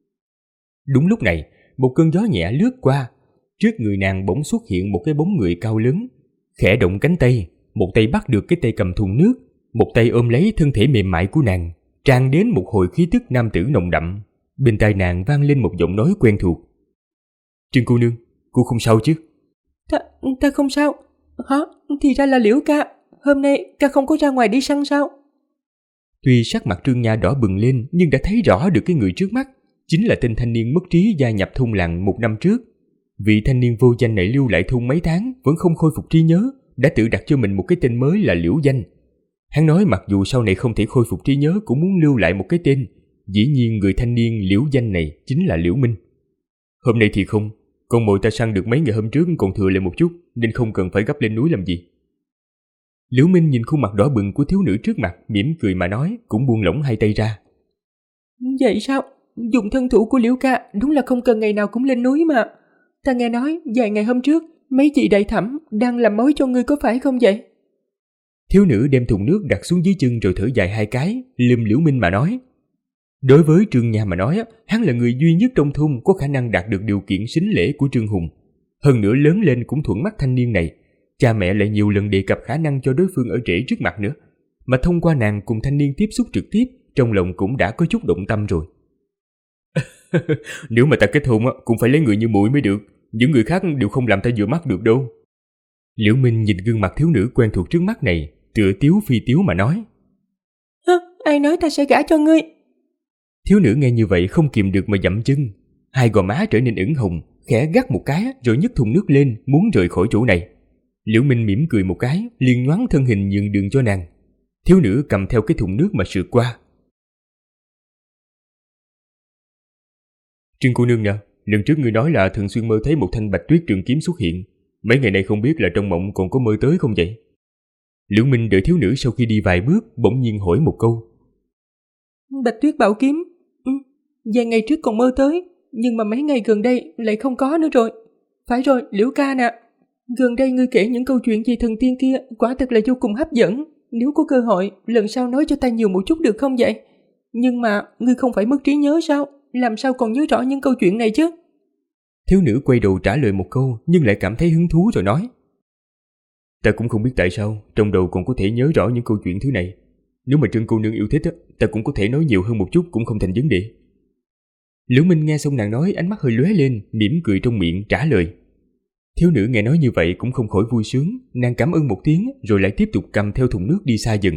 Đúng lúc này, một cơn gió nhẹ lướt qua, trước người nàng bỗng xuất hiện một cái bóng người cao lớn. Khẽ động cánh tay, một tay bắt được cái tay cầm thùng nước, một tay ôm lấy thân thể mềm mại của nàng, tràn đến một hồi khí tức nam tử nồng đậm. Bên tai nàng vang lên một giọng nói quen thuộc. Trương cô nương, cô không sao chứ? Ta không sao. Hả? Thì ra là Liễu ca. Hôm nay ca không có ra ngoài đi săn sao? Tuy sắc mặt Trương Nha đỏ bừng lên nhưng đã thấy rõ được cái người trước mắt. chính là tên thanh niên mất trí gia nhập thôn làng 1 năm trước. Vị thanh niên vô danh này lưu lại thôn mấy tháng vẫn không khôi phục trí nhớ, đã tự đặt cho mình một cái tên mới là Liễu Danh. Hắn nói mặc dù sau này không thể khôi phục trí nhớ cũng muốn lưu lại một cái tên. Dĩ nhiên người thanh niên Liễu Danh này chính là Liễu Minh. Hôm nay thì không, con mồi ta săn được mấy ngày hôm trước còn thừa lại một chút, nên không cần phải gấp lên núi làm gì. Liễu Minh nhìn khuôn mặt đỏ bừng của thiếu nữ trước mặt, mỉm cười mà nói, cũng buông lỏng hai tay ra. Vậy sao? Dùng thân thủ của Liễu ca đúng là không cần ngày nào cũng lên núi mà. Ta nghe nói vài ngày hôm trước mấy chị đại thẩm đang làm mối cho ngươi có phải không vậy? Thiếu nữ đem thùng nước đặt xuống dưới chân rồi thở dài hai cái, lườm Liễu Minh mà nói. Đối với Trương Nha mà nói, hắn là người duy nhất trong thôn có khả năng đạt được điều kiện sính lễ của Trương Hùng. Hơn nữa lớn lên cũng thuận mắt thanh niên này. Cha mẹ lại nhiều lần đề cập khả năng cho đối phương ở rể trước mặt nữa. Mà thông qua nàng cùng thanh niên tiếp xúc trực tiếp, trong lòng cũng đã có chút động tâm rồi. Nếu mà ta kết hôn cũng phải lấy người như muội mới được. Những người khác đều không làm ta vừa mắt được đâu. Liễu Minh nhìn gương mặt thiếu nữ quen thuộc trước mắt này, tựa tiếu phi tiếu mà nói. Ai nói ta sẽ gả cho ngươi? Thiếu nữ nghe như vậy không kìm được mà dậm chân. Hai gò má trở nên ửng hồng, khẽ gắt một cái rồi nhấc thùng nước lên muốn rời khỏi chỗ này. Liễu Minh mỉm cười một cái, liền nhoáng thân hình nhường đường cho nàng. Thiếu nữ cầm theo cái thùng nước mà sượt qua. Trương cô nương nè, lần trước ngươi nói là thường xuyên mơ thấy một thanh bạch tuyết trường kiếm xuất hiện. Mấy ngày nay không biết là trong mộng còn có mơ tới không vậy? Liễu Minh đợi thiếu nữ sau khi đi vài bước, bỗng nhiên hỏi một câu. Bạch tuyết bảo kiếm? Vài ngày trước còn mơ tới, nhưng mà mấy ngày gần đây lại không có nữa rồi. Phải rồi, Liễu ca nè. Gần đây ngươi kể những câu chuyện về thần tiên kia quả thật là vô cùng hấp dẫn. Nếu có cơ hội, lần sau nói cho ta nhiều một chút được không vậy? Nhưng mà ngươi không phải mất trí nhớ sao? Làm sao còn nhớ rõ những câu chuyện này chứ? Thiếu nữ quay đầu trả lời một câu, nhưng lại cảm thấy hứng thú rồi nói. Ta cũng không biết tại sao, trong đầu còn có thể nhớ rõ những câu chuyện thứ này. Nếu mà Trương cô nương yêu thích, ta cũng có thể nói nhiều hơn một chút cũng không thành vấn đề. Liễu Minh nghe xong nàng nói, ánh mắt hơi lóe lên, mỉm cười trong miệng trả lời. Thiếu nữ nghe nói như vậy cũng không khỏi vui sướng, nàng cảm ơn một tiếng rồi lại tiếp tục cầm theo thùng nước đi xa dần.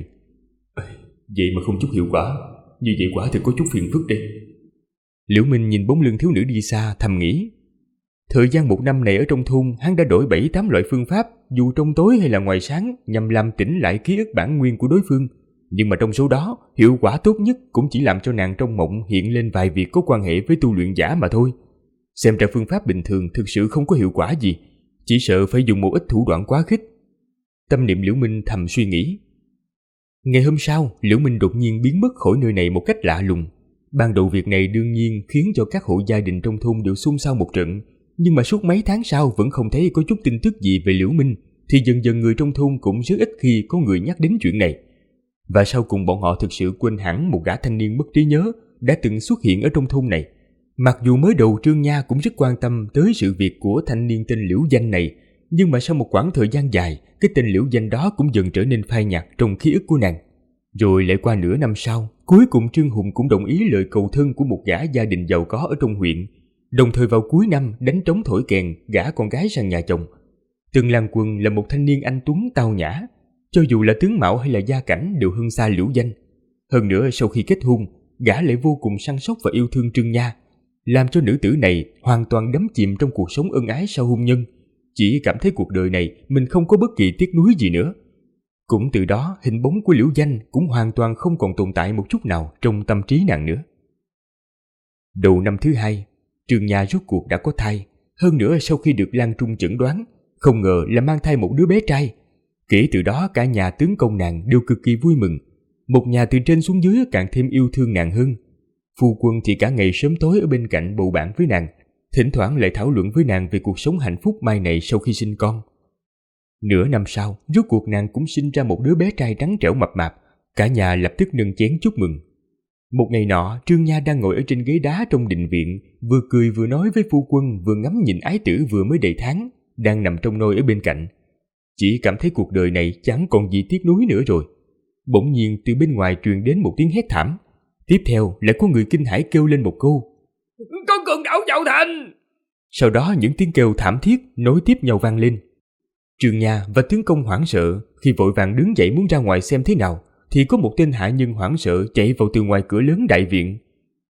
Vậy mà không chút hiệu quả, như vậy quả thật có chút phiền phức đây. Liễu Minh nhìn bóng lưng thiếu nữ đi xa thầm nghĩ. Thời gian 1 năm này ở trong thôn, hắn đã đổi 7-8 loại phương pháp, dù trong tối hay là ngoài sáng, nhằm làm tỉnh lại ký ức bản nguyên của đối phương. Nhưng mà trong số đó, hiệu quả tốt nhất cũng chỉ làm cho nàng trong mộng hiện lên vài việc có quan hệ với tu luyện giả mà thôi. Xem ra phương pháp bình thường thực sự không có hiệu quả gì, chỉ sợ phải dùng một ít thủ đoạn quá khích. Tâm niệm Liễu Minh thầm suy nghĩ. Ngày hôm sau, Liễu Minh đột nhiên biến mất khỏi nơi này một cách lạ lùng. Ban đầu việc này đương nhiên khiến cho các hộ gia đình trong thôn đều xôn xao một trận, nhưng mà suốt mấy tháng sau vẫn không thấy có chút tin tức gì về Liễu Minh, thì dần dần người trong thôn cũng rất ít khi có người nhắc đến chuyện này. Và sau cùng bọn họ thực sự quên hẳn một gã thanh niên mất trí nhớ đã từng xuất hiện ở trong thôn này. Mặc dù mới đầu Trương Nha cũng rất quan tâm tới sự việc của thanh niên tên Liễu Danh này, nhưng mà sau một quãng thời gian dài, cái tên Liễu Danh đó cũng dần trở nên phai nhạt trong ký ức của nàng. Rồi lại qua nửa năm sau, cuối cùng Trương Hùng cũng đồng ý lời cầu thân của một gã gia đình giàu có ở trong huyện, đồng thời vào cuối năm đánh trống thổi kèn gả con gái sang nhà chồng. Từng Lan Quân là một thanh niên anh tuấn tao nhã, cho dù là tướng mạo hay là gia cảnh đều hơn xa Liễu Danh. Hơn nữa sau khi kết hôn, gã lại vô cùng săn sóc và yêu thương Trương Nha, làm cho nữ tử này hoàn toàn đắm chìm trong cuộc sống ân ái sau hôn nhân, chỉ cảm thấy cuộc đời này mình không có bất kỳ tiếc nuối gì nữa. Cũng từ đó hình bóng của Liễu Danh cũng hoàn toàn không còn tồn tại một chút nào trong tâm trí nàng nữa. Đầu năm thứ 2, Trương Nha rốt cuộc đã có thai, hơn nữa sau khi được Lan Trung chẩn đoán, không ngờ là mang thai một đứa bé trai. Kể từ đó cả nhà tướng công nàng đều cực kỳ vui mừng, một nhà từ trên xuống dưới càng thêm yêu thương nàng hơn. Phu quân thì cả ngày sớm tối ở bên cạnh bầu bạn với nàng, thỉnh thoảng lại thảo luận với nàng về cuộc sống hạnh phúc mai này sau khi sinh con. Nửa năm sau, rốt cuộc nàng cũng sinh ra một đứa bé trai trắng trẻo mập mạp, cả nhà lập tức nâng chén chúc mừng. Một ngày nọ, Trương Nha đang ngồi ở trên ghế đá trong đình viện, vừa cười vừa nói với phu quân, vừa ngắm nhìn ái tử vừa mới đầy tháng, đang nằm trong nôi ở bên cạnh. Chỉ cảm thấy cuộc đời này chẳng còn gì tiếc nuối nữa rồi. Bỗng nhiên từ bên ngoài truyền đến một tiếng hét thảm. Tiếp theo lại có người kinh hãi kêu lên một câu: Con cường đảo vào thành! Sau đó những tiếng kêu thảm thiết nối tiếp nhau vang lên. Trương Nha và tướng công hoảng sợ, khi vội vàng đứng dậy muốn ra ngoài xem thế nào, thì có một tên hạ nhân hoảng sợ chạy vào từ ngoài cửa lớn đại viện.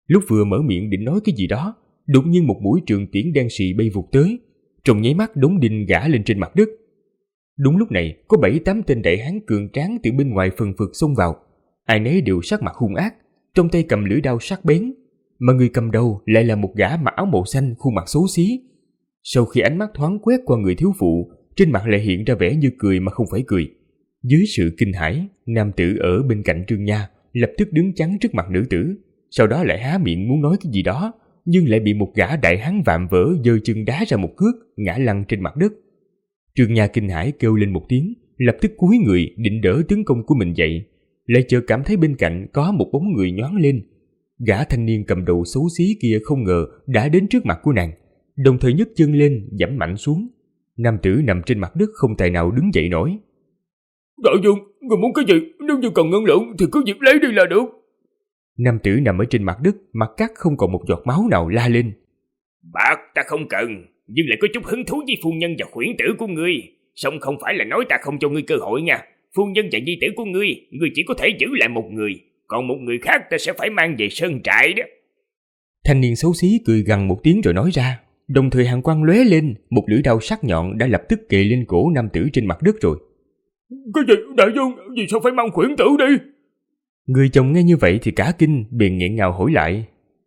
Lúc vừa mở miệng định nói cái gì đó, đột nhiên một mũi trường tiễn đen sì bay vụt tới, trong nháy mắt đóng đinh gã lên trên mặt đất. Đúng lúc này, có 7-8 tên đại hán cường tráng từ bên ngoài phần phật xông vào, ai nấy đều sắc mặt hung ác, trong tay cầm lưỡi đao sắc bén, mà người cầm đầu lại là một gã mặc áo màu xanh, khuôn mặt xấu xí. Sau khi ánh mắt thoáng quét qua người thiếu phụ, trên mặt lại hiện ra vẻ như cười mà không phải cười. Dưới sự kinh hãi, nam tử ở bên cạnh Trương Nha lập tức đứng chắn trước mặt nữ tử, sau đó lại há miệng muốn nói cái gì đó, nhưng lại bị một gã đại hán vạm vỡ giơ chân đá ra một cước, ngã lăn trên mặt đất. Trương Nha kinh hãi kêu lên một tiếng, lập tức cúi người định đỡ tướng công của mình dậy, lại chợt cảm thấy bên cạnh có một bóng người nhoáng lên. Gã thanh niên cầm đầu xấu xí kia không ngờ đã đến trước mặt của nàng, đồng thời nhấc chân lên giẫm mạnh xuống. Nam tử nằm trên mặt đất không tài nào đứng dậy nổi. Đại vương, người muốn cái gì? Nếu như cần ngân lượng thì cứ việc lấy đi là được. Nam tử nằm ở trên mặt đất, mặt cắt không còn một giọt máu nào, la lên. Bạc ta không cần, nhưng lại có chút hứng thú với phu nhân và khuyển tử của ngươi. Song không phải là nói ta không cho ngươi cơ hội nha. Phu nhân và nhi tử của ngươi chỉ có thể giữ lại một người, còn một người khác ta sẽ phải mang về sơn trại đó. Thanh niên xấu xí cười gằn một tiếng rồi nói ra, đồng thời hàn quang lóe lên, một lưỡi đao sắc nhọn đã lập tức kề lên cổ nam tử trên mặt đất rồi. Cái gì đại vương, vì sao phải mang khuyển tử đi? Người chồng nghe như vậy thì cả kinh, bèn nghẹn ngào hỏi lại.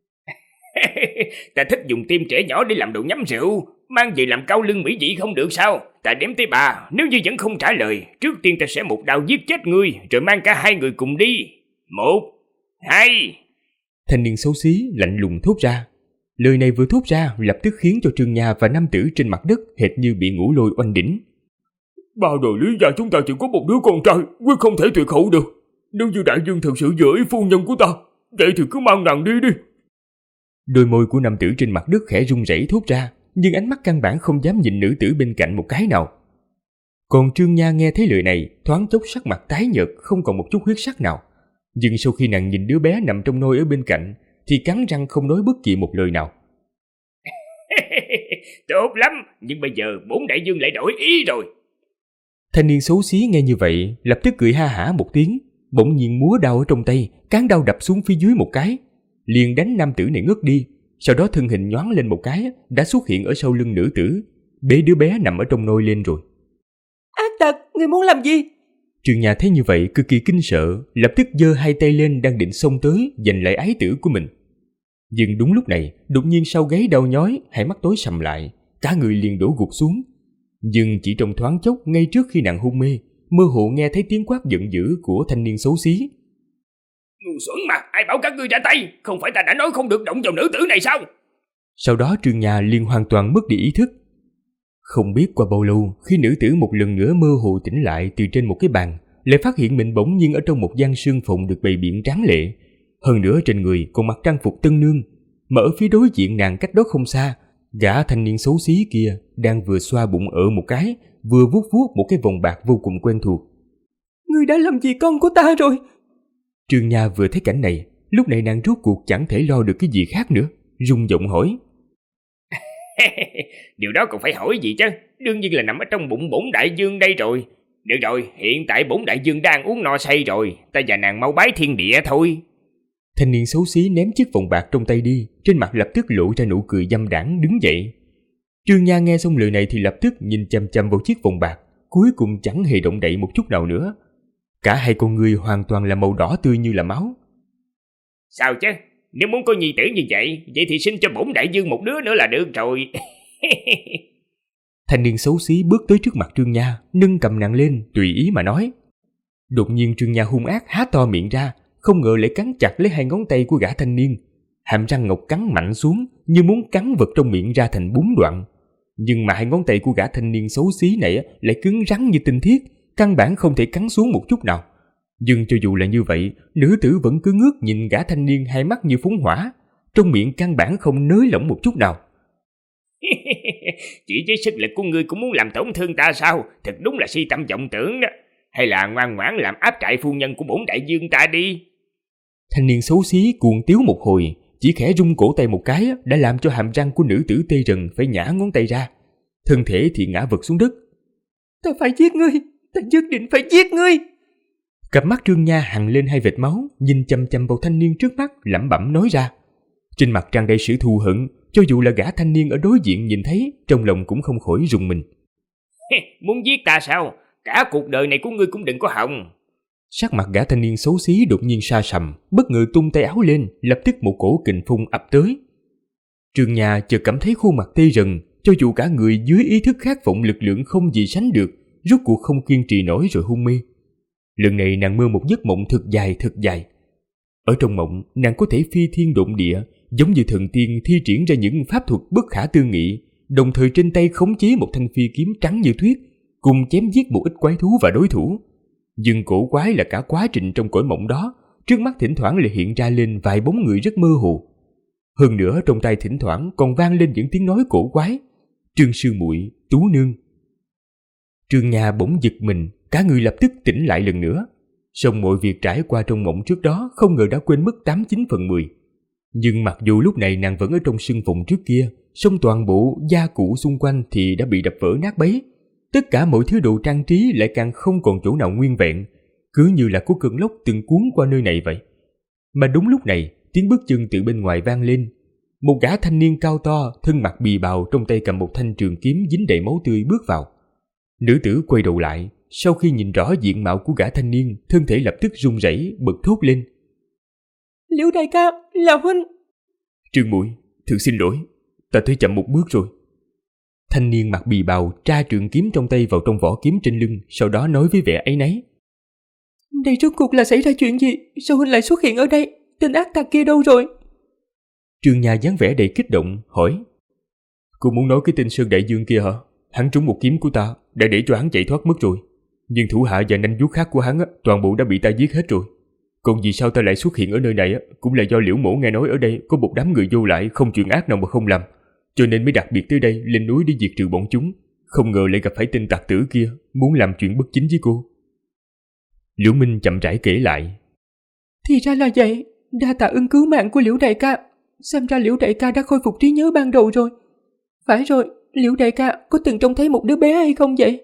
Ta thích dùng tim trẻ nhỏ để làm đồ nhắm rượu, mang về làm cao lương mỹ vị không được sao? Ta đếm tới 3, nếu như vẫn không trả lời, trước tiên ta sẽ một đao giết chết ngươi, rồi mang cả hai người cùng đi. 1, 2. Thanh niên xấu xí lạnh lùng thốt ra. Lời này vừa thốt ra lập tức khiến cho Trương Nha và nam tử trên mặt đất hệt như bị ngũ lôi oanh đỉnh. 3 đời Lý gia chúng ta chỉ có một đứa con trai, quyết không thể tuyệt hậu được. Nếu như đại vương thật sự giữ ý phu nhân của ta, vậy thì cứ mang nàng đi đi. Đôi môi của nam tử trên mặt đất khẽ run rẩy thốt ra, nhưng ánh mắt căn bản không dám nhìn nữ tử bên cạnh một cái nào. Còn Trương Nha nghe thấy lời này, thoáng chốc sắc mặt tái nhợt, không còn một chút huyết sắc nào. Nhưng sau khi nàng nhìn đứa bé nằm trong nôi ở bên cạnh, thì cắn răng không nói bất kỳ một lời nào. Tốt lắm, nhưng bây giờ bốn đại vương lại đổi ý rồi. Thanh niên xấu xí nghe như vậy, lập tức cười ha hả một tiếng, bỗng nhiên múa đao ở trong tay, cán đao đập xuống phía dưới một cái, liền đánh nam tử này ngất đi. Sau đó thân hình nhoáng lên một cái, đã xuất hiện ở sau lưng nữ tử, bế đứa bé nằm ở trong nôi lên rồi. Ác tặc, ngươi muốn làm gì? Trương Nha thấy như vậy cực kỳ kinh sợ, lập tức giơ hai tay lên đang định xông tới giành lại ái tử của mình. Nhưng đúng lúc này, đột nhiên sau gáy đau nhói, hai mắt tối sầm lại, cả người liền đổ gục xuống. Nhưng chỉ trong thoáng chốc, ngay trước khi nàng hôn mê, mơ hồ nghe thấy tiếng quát giận dữ của thanh niên xấu xí. Ngu xuẩn mà, ai bảo các ngươi ra tay? Không phải ta đã nói không được động vào nữ tử này sao? Sau đó Trương Nha liền hoàn toàn mất đi ý thức. Không biết qua bao lâu, khi nữ tử một lần nữa mơ hồ tỉnh lại từ trên một cái bàn, lại phát hiện mình bỗng nhiên ở trong một gian sương phòng được bày biện tráng lệ. Hơn nữa trên người còn mặc trang phục tân nương, mà ở phía đối diện nàng cách đó không xa, gã thanh niên xấu xí kia đang vừa xoa bụng ở một cái, vừa vuốt vuốt một cái vòng bạc vô cùng quen thuộc. Ngươi đã làm gì con của ta rồi? Trương Nha vừa thấy cảnh này, lúc này nàng rốt cuộc chẳng thể lo được cái gì khác nữa, rung giọng hỏi. Điều đó còn phải hỏi gì chứ, đương nhiên là nằm ở trong bụng bổn đại vương đây rồi. Được rồi, hiện tại bổn đại vương đang uống no say rồi, ta và nàng mau bái thiên địa thôi. Thanh niên xấu xí ném chiếc vòng bạc trong tay đi, trên mặt lập tức lộ ra nụ cười dâm đãng đứng dậy. Trương Nha nghe xong lời này thì lập tức nhìn chằm chằm vào chiếc vòng bạc, cuối cùng chẳng hề động đậy một chút nào nữa. Cả hai con người hoàn toàn là màu đỏ tươi như là máu. Sao chứ, nếu muốn có nhi tử như vậy thì sinh cho bổn đại vương một đứa nữa là được rồi. Thanh niên xấu xí bước tới trước mặt Trương Nha, nâng cầm nàng lên tùy ý mà nói. Đột nhiên Trương Nha hung ác há to miệng ra, không ngờ lại cắn chặt lấy hai ngón tay của gã thanh niên. Hàm răng ngọc cắn mạnh xuống, như muốn cắn vật trong miệng ra thành 4 đoạn. Nhưng mà hai ngón tay của gã thanh niên xấu xí này lại cứng rắn như tinh thiết, căn bản không thể cắn xuống một chút nào. Nhưng cho dù là như vậy, nữ tử vẫn cứ ngước nhìn gã thanh niên hai mắt như phóng hỏa, trong miệng căn bản không nới lỏng một chút nào. Chỉ với sức lực của ngươi cũng muốn làm tổn thương ta sao? Thật đúng là si tâm vọng tưởng đó. Hay là ngoan ngoãn làm áp trại phu nhân của bổn đại vương ta đi. Thanh niên xấu xí cuồng tiếu một hồi, chỉ khẽ rung cổ tay một cái đã làm cho hàm răng của nữ tử tê rần phải nhả ngón tay ra, thân thể thì ngã vật xuống đất. Ta phải giết ngươi, ta nhất định phải giết ngươi. Cặp mắt Trương Nha hằn lên hai vệt máu, nhìn chằm chằm vào thanh niên trước mắt, lẩm bẩm nói ra. Trên mặt tràn đầy sự thù hận, cho dù là gã thanh niên ở đối diện nhìn thấy, trong lòng cũng không khỏi rùng mình. Muốn giết ta sao? Cả cuộc đời này của ngươi cũng đừng có hòng. Sắc mặt gã thanh niên xấu xí đột nhiên sa sầm, bất ngờ tung tay áo lên, lập tức một cổ kình phong ập tới. Trương Nha chợt cảm thấy khuôn mặt tê rần, cho dù cả người dưới ý thức khát vọng lực lượng không gì sánh được, rốt cuộc không kiên trì nổi rồi hôn mê. Lần này nàng mơ một giấc mộng thật dài. Ở trong mộng, nàng có thể phi thiên độn địa, giống như thần tiên thi triển ra những pháp thuật bất khả tư nghị, đồng thời trên tay khống chế một thanh phi kiếm trắng như tuyết, cùng chém giết một ít quái thú và đối thủ. Nhưng cổ quái là cả quá trình trong cõi mộng đó, trước mắt thỉnh thoảng lại hiện ra lên vài bóng người rất mơ hồ. Hơn nữa trong tai thỉnh thoảng còn vang lên những tiếng nói cổ quái: Trương sư muội, Tú nương. Trương Nha bỗng giật mình, cả người lập tức tỉnh lại lần nữa. Song mọi việc trải qua trong mộng trước đó không ngờ đã quên mất 89/10. Nhưng mặc dù lúc này nàng vẫn ở trong sân phòng trước kia, song toàn bộ gia cụ xung quanh thì đã bị đập vỡ nát bấy. Tất cả mọi thứ đồ trang trí lại càng không còn chỗ nào nguyên vẹn, cứ như là có cơn lốc từng cuốn qua nơi này vậy. Mà đúng lúc này, tiếng bước chân từ bên ngoài vang lên. Một gã thanh niên cao to, thân mặc bì bào, trong tay cầm một thanh trường kiếm dính đầy máu tươi bước vào. Nữ tử quay đầu lại, sau khi nhìn rõ diện mạo của gã thanh niên, thân thể lập tức run rẩy, bật thốt lên: Liễu đại ca, là huynh. Trương muội, thực xin lỗi, ta tới chậm một bước rồi. Thanh niên mặc bì bào tra trường kiếm trong tay vào trong vỏ kiếm trên lưng, sau đó nói với vẻ áy náy: Đây rốt cuộc là xảy ra chuyện gì? Sao huynh lại xuất hiện ở đây? Tên ác tặc kia đâu rồi? Trương Nha dáng vẻ đầy kích động hỏi: Cô muốn nói cái tên Sơn Đại Dương kia hả? Hắn trúng một kiếm của ta, đã để cho hắn chạy thoát mất rồi. Nhưng thủ hạ và nanh vuốt khác của hắn toàn bộ đã bị ta giết hết rồi. Còn vì sao ta lại xuất hiện ở nơi này cũng là do Liễu mổ nghe nói ở đây có một đám người vô lại không chuyện ác nào mà không làm, cho nên mới đặc biệt tới đây lên núi để diệt trừ bọn chúng. Không ngờ lại gặp phải tên tặc tử kia, muốn làm chuyện bất chính với cô. Liễu Minh chậm rãi kể lại: Thì ra là vậy, đa tạ ơn cứu mạng của Liễu đại ca. Xem ra Liễu đại ca đã khôi phục trí nhớ ban đầu rồi. Phải rồi, Liễu đại ca có từng trông thấy một đứa bé hay không vậy?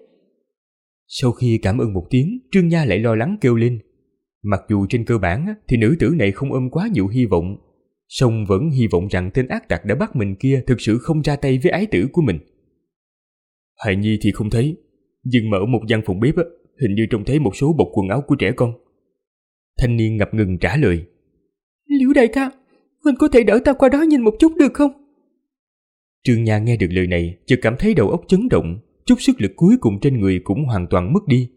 Sau khi cảm ơn một tiếng, Trương Nha lại lo lắng kêu lên. Mặc dù trên cơ bản thì nữ tử này không ôm quá nhiều hy vọng, song vẫn hy vọng rằng tên ác tặc đã bắt mình kia thực sự không ra tay với ái tử của mình. Hài nhi thì không thấy, nhưng mà ở một gian phòng bếp hình như trông thấy một số bọc quần áo của trẻ con. Thanh niên ngập ngừng trả lời: Liễu đại ca, huynh có thể đỡ ta qua đó nhìn một chút được không? Trương Nha nghe được lời này, chợt cảm thấy đầu óc chấn động, chút sức lực cuối cùng trên người cũng hoàn toàn mất đi.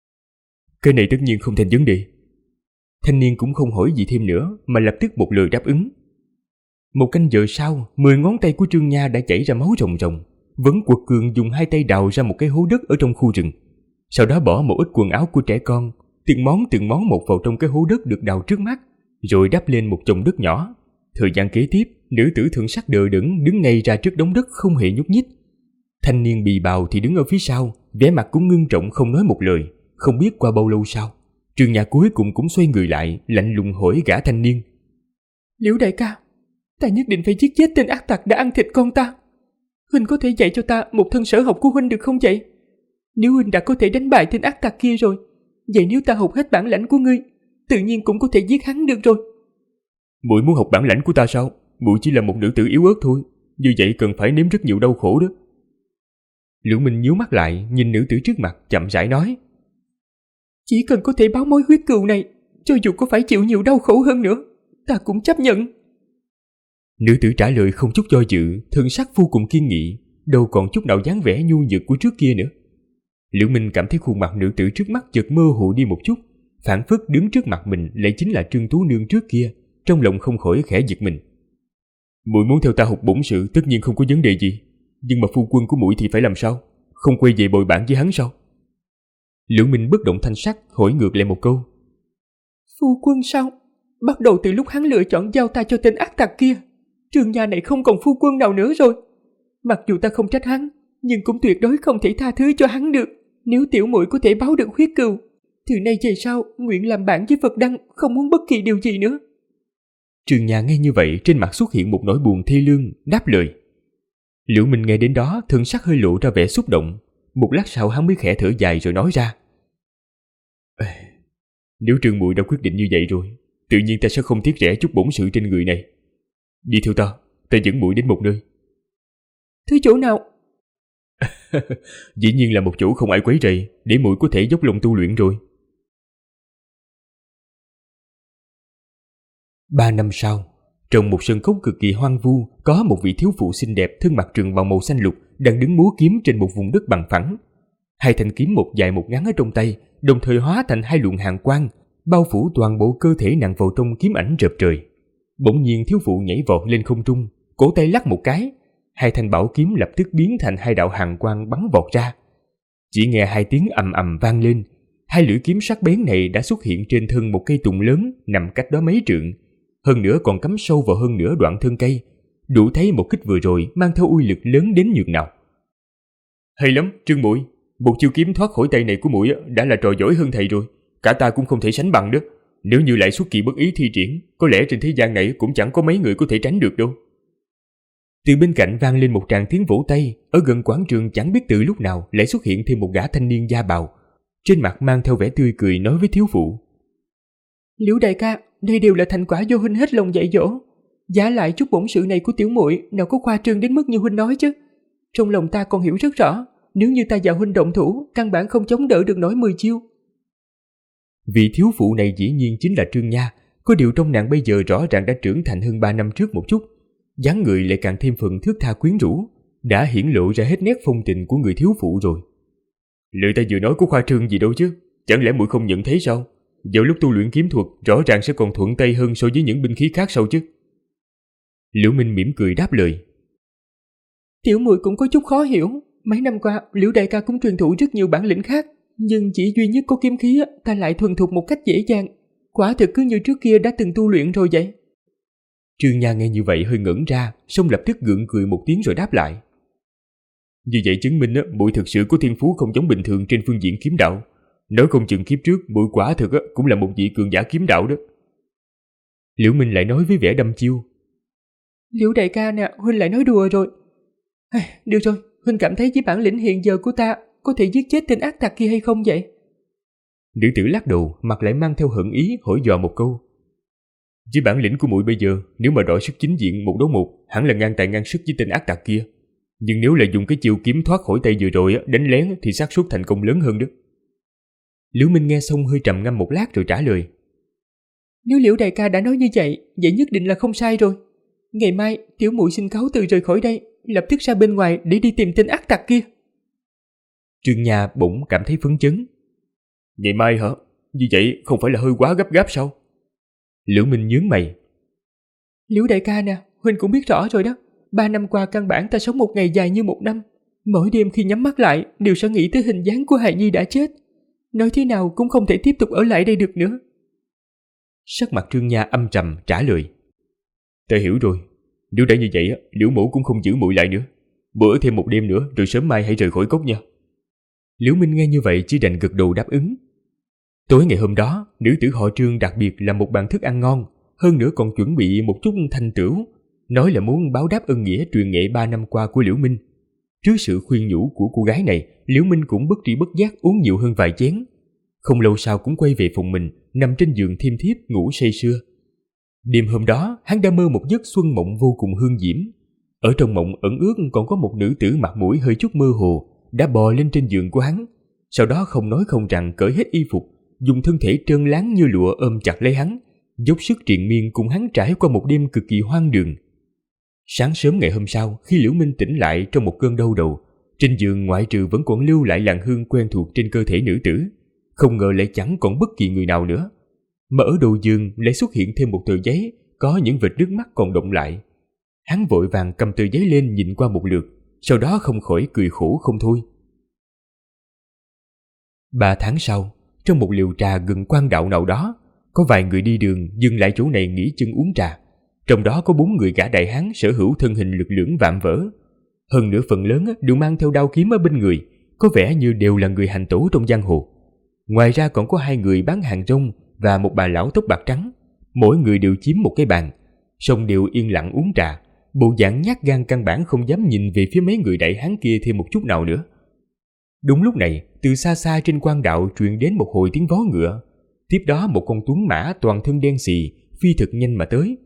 Cái này tất nhiên không thành vấn đề. Thanh niên cũng không hỏi gì thêm nữa, mà lập tức một lời đáp ứng. Một canh giờ sau, 10 ngón tay của Trương Nha đã chảy ra máu ròng ròng, vẫn quật cường dùng 2 tay đào ra một cái hố đất ở trong khu rừng. Sau đó bỏ một ít quần áo của trẻ con, từng món một vào trong cái hố đất được đào trước mắt, rồi đắp lên một chồng đất nhỏ. Thời gian kế tiếp, nữ tử thần sắc đờ đẫn đứng ngay ra trước đống đất không hề nhúc nhích. Thanh niên bì bào thì đứng ở phía sau, vẻ mặt cũng ngưng trọng không nói một lời. Không biết qua bao lâu sau, Trương Nha cuối cùng cũng xoay người lại, lạnh lùng hỏi gã thanh niên: Liễu đại ca, ta nhất định phải giết chết tên ác tặc đã ăn thịt con ta. Huynh có thể dạy cho ta một thân sở học của huynh được không vậy? Nếu huynh đã có thể đánh bại tên ác tặc kia rồi, vậy nếu ta học hết bản lãnh của ngươi, tự nhiên cũng có thể giết hắn được rồi. Muội muốn học bản lãnh của ta sao? Muội chỉ là một nữ tử yếu ớt thôi, như vậy cần phải nếm rất nhiều đau khổ đó. Liễu Minh nhíu mắt lại, nhìn nữ tử trước mặt, chậm rãi nói: Chỉ cần có thể báo mối huyết cừu này, cho dù có phải chịu nhiều đau khổ hơn nữa, ta cũng chấp nhận. Nữ tử trả lời không chút do dự, thân sắc vô cùng kiên nghị, đâu còn chút nào dáng vẻ nhu nhược của trước kia nữa. Liễu Minh cảm thấy khuôn mặt nữ tử trước mắt chợt mơ hồ đi một chút, phảng phất đứng trước mặt mình lại chính là Trương Tú Nương trước kia, trong lòng không khỏi khẽ giật mình. Muội muốn theo ta học bổn sự tất nhiên không có vấn đề gì, nhưng mà phu quân của muội thì phải làm sao? Không quay về bồi bạn với hắn sao? Liễu Minh bất động thanh sắc hỏi ngược lại một câu: Phu quân sao? Bắt đầu từ lúc hắn lựa chọn giao ta cho tên ác tặc kia, Trương Nha này không còn phu quân nào nữa rồi. Mặc dù ta không trách hắn, nhưng cũng tuyệt đối không thể tha thứ cho hắn được. Nếu tiểu muội có thể báo được huyết cừu, từ nay về sau nguyện làm bạn với Phật Đăng, không muốn bất kỳ điều gì nữa. Trương Nha nghe như vậy, trên mặt xuất hiện một nỗi buồn thê lương, đáp lời. Liễu Minh nghe đến đó, thân sắc hơi lộ ra vẻ xúc động. Một lát sau hắn mới khẽ thở dài rồi nói ra: Nếu Trương muội đã quyết định như vậy rồi, tự nhiên ta sẽ không tiếc rẻ chút bổn sự trên người này. Đi theo ta dẫn muội đến một nơi. Thứ chỗ nào? Dĩ nhiên là một chỗ không ai quấy rầy, để muội có thể dốc lòng tu luyện rồi. 3 năm sau, trong một sân cốc cực kỳ hoang vu, có một vị thiếu phụ xinh đẹp thân mặc trường bào màu xanh lục đang đứng múa kiếm trên một vùng đất bằng phẳng. Hai thanh kiếm một dài một ngắn ở trong tay, đồng thời hóa thành hai luồng hàn quang, bao phủ toàn bộ cơ thể nàng vào trong kiếm ảnh rợp trời. Bỗng nhiên thiếu phụ nhảy vọt lên không trung, cổ tay lắc một cái, hai thanh bảo kiếm lập tức biến thành hai đạo hàn quang bắn vọt ra. Chỉ nghe hai tiếng ầm ầm vang lên, hai lưỡi kiếm sắc bén này đã xuất hiện trên thân một cây tùng lớn nằm cách đó mấy trượng, hơn nữa còn cắm sâu vào hơn nửa đoạn thân cây, đủ thấy một kích vừa rồi mang theo uy lực lớn đến nhường nào. Hay lắm, Trương muội, một chiêu kiếm thoát khỏi tay này của muội đã là trò giỏi hơn thầy rồi, cả ta cũng không thể sánh bằng đó. Nếu như lại xuất kỳ bất ý thi triển, có lẽ trên thế gian này cũng chẳng có mấy người có thể tránh được đâu. Từ bên cạnh vang lên một tràng tiếng vỗ tay, ở gần quảng trường chẳng biết từ lúc nào lại xuất hiện thêm một gã thanh niên da bào, trên mặt mang theo vẻ tươi cười nói với thiếu phụ: Liễu đại ca, đây đều là thành quả do huynh hết lòng dạy dỗ. Giả lại chút bổn sự này của tiểu muội nào có khoa trương đến mức như huynh nói chứ. Trong lòng ta còn hiểu rất rõ, nếu như ta và huynh động thủ, căn bản không chống đỡ được nổi 10 chiêu. Vị thiếu phụ này dĩ nhiên chính là Trương Nha, có điều trong nàng bây giờ rõ ràng đã trưởng thành hơn 3 năm trước một chút, dáng người lại càng thêm phần thước tha quyến rũ, đã hiển lộ ra hết nét phong tình của người thiếu phụ rồi. Lời ta vừa nói có khoa trương gì đâu chứ, chẳng lẽ muội không nhận thấy sao? Vào lúc tu luyện kiếm thuật rõ ràng sẽ còn thuận tay hơn so với những binh khí khác sao chứ? Liễu Minh mỉm cười đáp lời: Tiểu muội cũng có chút khó hiểu, mấy năm qua Liễu đại ca cũng truyền thụ rất nhiều bản lĩnh khác, nhưng chỉ duy nhất có kiếm khí ta lại thuần thục một cách dễ dàng, quả thực cứ như trước kia đã từng tu luyện rồi vậy. Trương Nha nghe như vậy hơi ngẩn ra, xong lập tức gượng cười một tiếng rồi đáp lại: Như vậy chứng minh muội thực sự có thiên phú không giống bình thường trên phương diện kiếm đạo. Nói không chừng kiếp trước muội quả thực cũng là một vị cường giả kiếm đạo đó. Liễu Minh lại nói với vẻ đăm chiêu: Liễu đại ca nè, huynh lại nói đùa rồi. Được rồi, huynh cảm thấy với bản lĩnh hiện giờ của ta có thể giết chết tên ác tặc kia hay không vậy? Nữ tử lắc đầu, mặt lại mang theo hận ý hỏi dò một câu: Với bản lĩnh của muội bây giờ, nếu mà đòi sức chính diện 1 đối 1, hẳn là ngang tài ngang sức với tên ác tặc kia. Nhưng nếu là dùng cái chiêu kiếm thoát khỏi tay vừa rồi đánh lén thì xác suất thành công lớn hơn đó. Liễu Minh nghe xong hơi trầm ngâm một lát rồi trả lời: Nếu Liễu đại ca đã nói như vậy, vậy nhất định là không sai rồi. Ngày mai tiểu muội xin cáo từ rời khỏi đây, lập tức ra bên ngoài để đi tìm tên ác tặc kia. Trương Nha bỗng cảm thấy phấn chấn: Ngày mai hả? Như vậy không phải là hơi quá gấp gáp sao? Liễu Minh nhướng mày: Liễu đại ca nè, huynh cũng biết rõ rồi đó, 3 năm qua căn bản ta sống một ngày dài như 1 năm. Mỗi đêm khi nhắm mắt lại đều sẽ nghĩ tới hình dáng của hài nhi đã chết. Nói thế nào cũng không thể tiếp tục ở lại đây được nữa. Sắc mặt Trương Nha âm trầm trả lời: Ta hiểu rồi, nếu đã như vậy Liễu mẫu cũng không giữ muội lại nữa. Muội ở thêm 1 đêm nữa rồi sớm mai hãy rời khỏi cốc nha. Liễu Minh nghe như vậy chỉ đành gật đầu đáp ứng. Tối ngày hôm đó, nữ tử họ Trương đặc biệt làm một bàn thức ăn ngon, hơn nữa còn chuẩn bị một chút thanh tửu, nói là muốn báo đáp ân nghĩa truyền nghệ 3 năm qua của Liễu Minh. Trước sự khuyên nhủ của cô gái này, Liễu Minh cũng bất tri bất giác uống nhiều hơn vài chén. Không lâu sau cũng quay về phòng mình, nằm trên giường thiêm thiếp ngủ say sưa. Đêm hôm đó, hắn đã mơ một giấc xuân mộng vô cùng hương diễm. Ở trong mộng ẩn ước còn có một nữ tử mặt mũi hơi chút mơ hồ đã bò lên trên giường của hắn, sau đó không nói không rằng cởi hết y phục, dùng thân thể trơn láng như lụa ôm chặt lấy hắn, dốc sức triền miên cùng hắn trải qua một đêm cực kỳ hoang đường. Sáng sớm ngày hôm sau, khi Liễu Minh tỉnh lại trong một cơn đau đầu, trên giường ngoại trừ vẫn còn lưu lại làn hương quen thuộc trên cơ thể nữ tử, không ngờ lại chẳng còn bất kỳ người nào nữa, mà ở đầu giường lại xuất hiện thêm một tờ giấy có những vệt nước mắt còn đọng lại. Hắn vội vàng cầm tờ giấy lên nhìn qua một lượt, sau đó không khỏi cười khổ không thôi. 3 tháng sau, trong một liều trà gần quan đạo nào đó, có vài người đi đường dừng lại chỗ này nghỉ chân uống trà. Trong đó có 4 người gã đại hán sở hữu thân hình lực lưỡng vạm vỡ, hơn nữa phần lớn đều mang theo đao kiếm ở bên người, có vẻ như đều là người hành tẩu trong giang hồ. Ngoài ra còn có 2 người bán hàng rong và một bà lão tóc bạc trắng, mỗi người đều chiếm một cái bàn, song đều yên lặng uống trà, bộ dạng nhát gan căn bản không dám nhìn về phía mấy người đại hán kia thêm một chút nào nữa. Đúng lúc này, từ xa xa trên quan đạo truyền đến một hồi tiếng vó ngựa, tiếp đó một con tuấn mã toàn thân đen xì phi thật nhanh mà tới.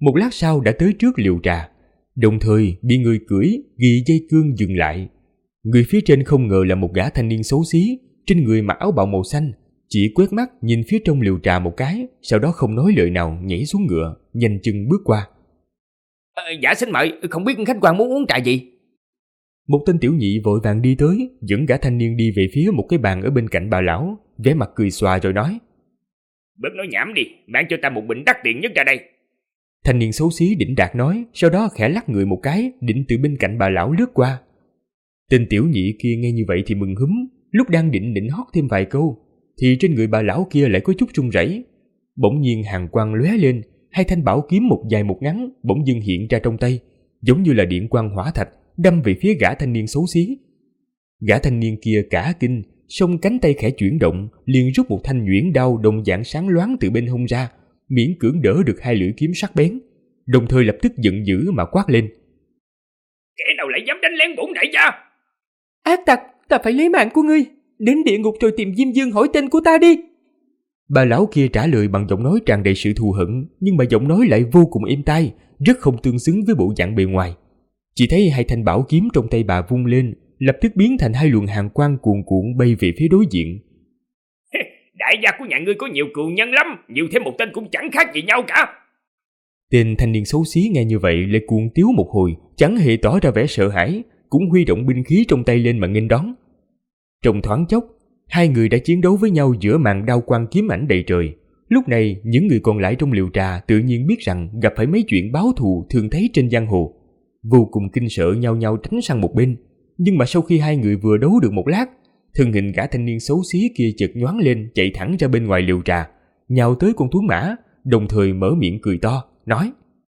Một lát sau đã tới trước liều trà, đồng thời bị người cưỡi ghi dây cương dừng lại. Người phía trên không ngờ là một gã thanh niên xấu xí, trên người mặc áo bào màu xanh, chỉ quét mắt nhìn phía trong liều trà một cái, sau đó không nói lời nào nhảy xuống ngựa, nhanh chân bước qua. Dạ xin mời, không biết khách quan muốn uống trà gì? Một tên tiểu nhị vội vàng đi tới, dẫn gã thanh niên đi về phía một cái bàn ở bên cạnh bà lão, vẻ mặt cười xòa rồi nói: Bớt nói nhảm đi, mang cho ta một bình đắt tiền nhất ra đây. Thanh niên xấu xí đĩnh đạc nói, sau đó khẽ lắc người một cái, định từ bên cạnh bà lão lướt qua. Tên tiểu nhị kia nghe như vậy thì mừng húm, lúc đang định hót thêm vài câu, thì trên người bà lão kia lại có chút run rẩy. Bỗng nhiên hàn quang lóe lên, hai thanh bảo kiếm một dài một ngắn bỗng dưng hiện ra trong tay, giống như là điện quang hỏa thạch, đâm về phía gã thanh niên xấu xí. Gã thanh niên kia cả kinh, song cánh tay khẽ chuyển động, liền rút một thanh nhuyễn đao đồng dạng sáng loáng từ bên hông ra, miễn cưỡng đỡ được hai lưỡi kiếm sắc bén, đồng thời lập tức giận dữ mà quát lên: Kẻ nào lại dám đánh lén bổn đại gia? Ác tặc, ta phải lấy mạng của ngươi, đến địa ngục rồi tìm Diêm Dương hỏi tên của ta đi. Bà lão kia trả lời bằng giọng nói tràn đầy sự thù hận, nhưng mà giọng nói lại vô cùng êm tai, rất không tương xứng với bộ dạng bề ngoài. Chỉ thấy hai thanh bảo kiếm trong tay bà vung lên, lập tức biến thành hai luồng hàn quang cuồn cuộn bay về phía đối diện. Đại gia của nhà ngươi có nhiều cừu nhân lắm, nhiều thêm một tên cũng chẳng khác gì nhau cả. Tên thanh niên xấu xí nghe như vậy lại cuồng tiếu một hồi, chẳng hề tỏ ra vẻ sợ hãi, cũng huy động binh khí trong tay lên mà nghênh đón. Trong thoáng chốc, hai người đã chiến đấu với nhau giữa màn đao quang kiếm ảnh đầy trời. Lúc này, những người còn lại trong liều trà tự nhiên biết rằng gặp phải mấy chuyện báo thù thường thấy trên giang hồ, vô cùng kinh sợ nhau nhau tránh sang một bên. Nhưng mà sau khi hai người vừa đấu được một lát, thân hình gã thanh niên xấu xí kia chợt nhoáng lên, chạy thẳng ra bên ngoài liều trà, nhào tới con tuấn mã, đồng thời mở miệng cười to, nói: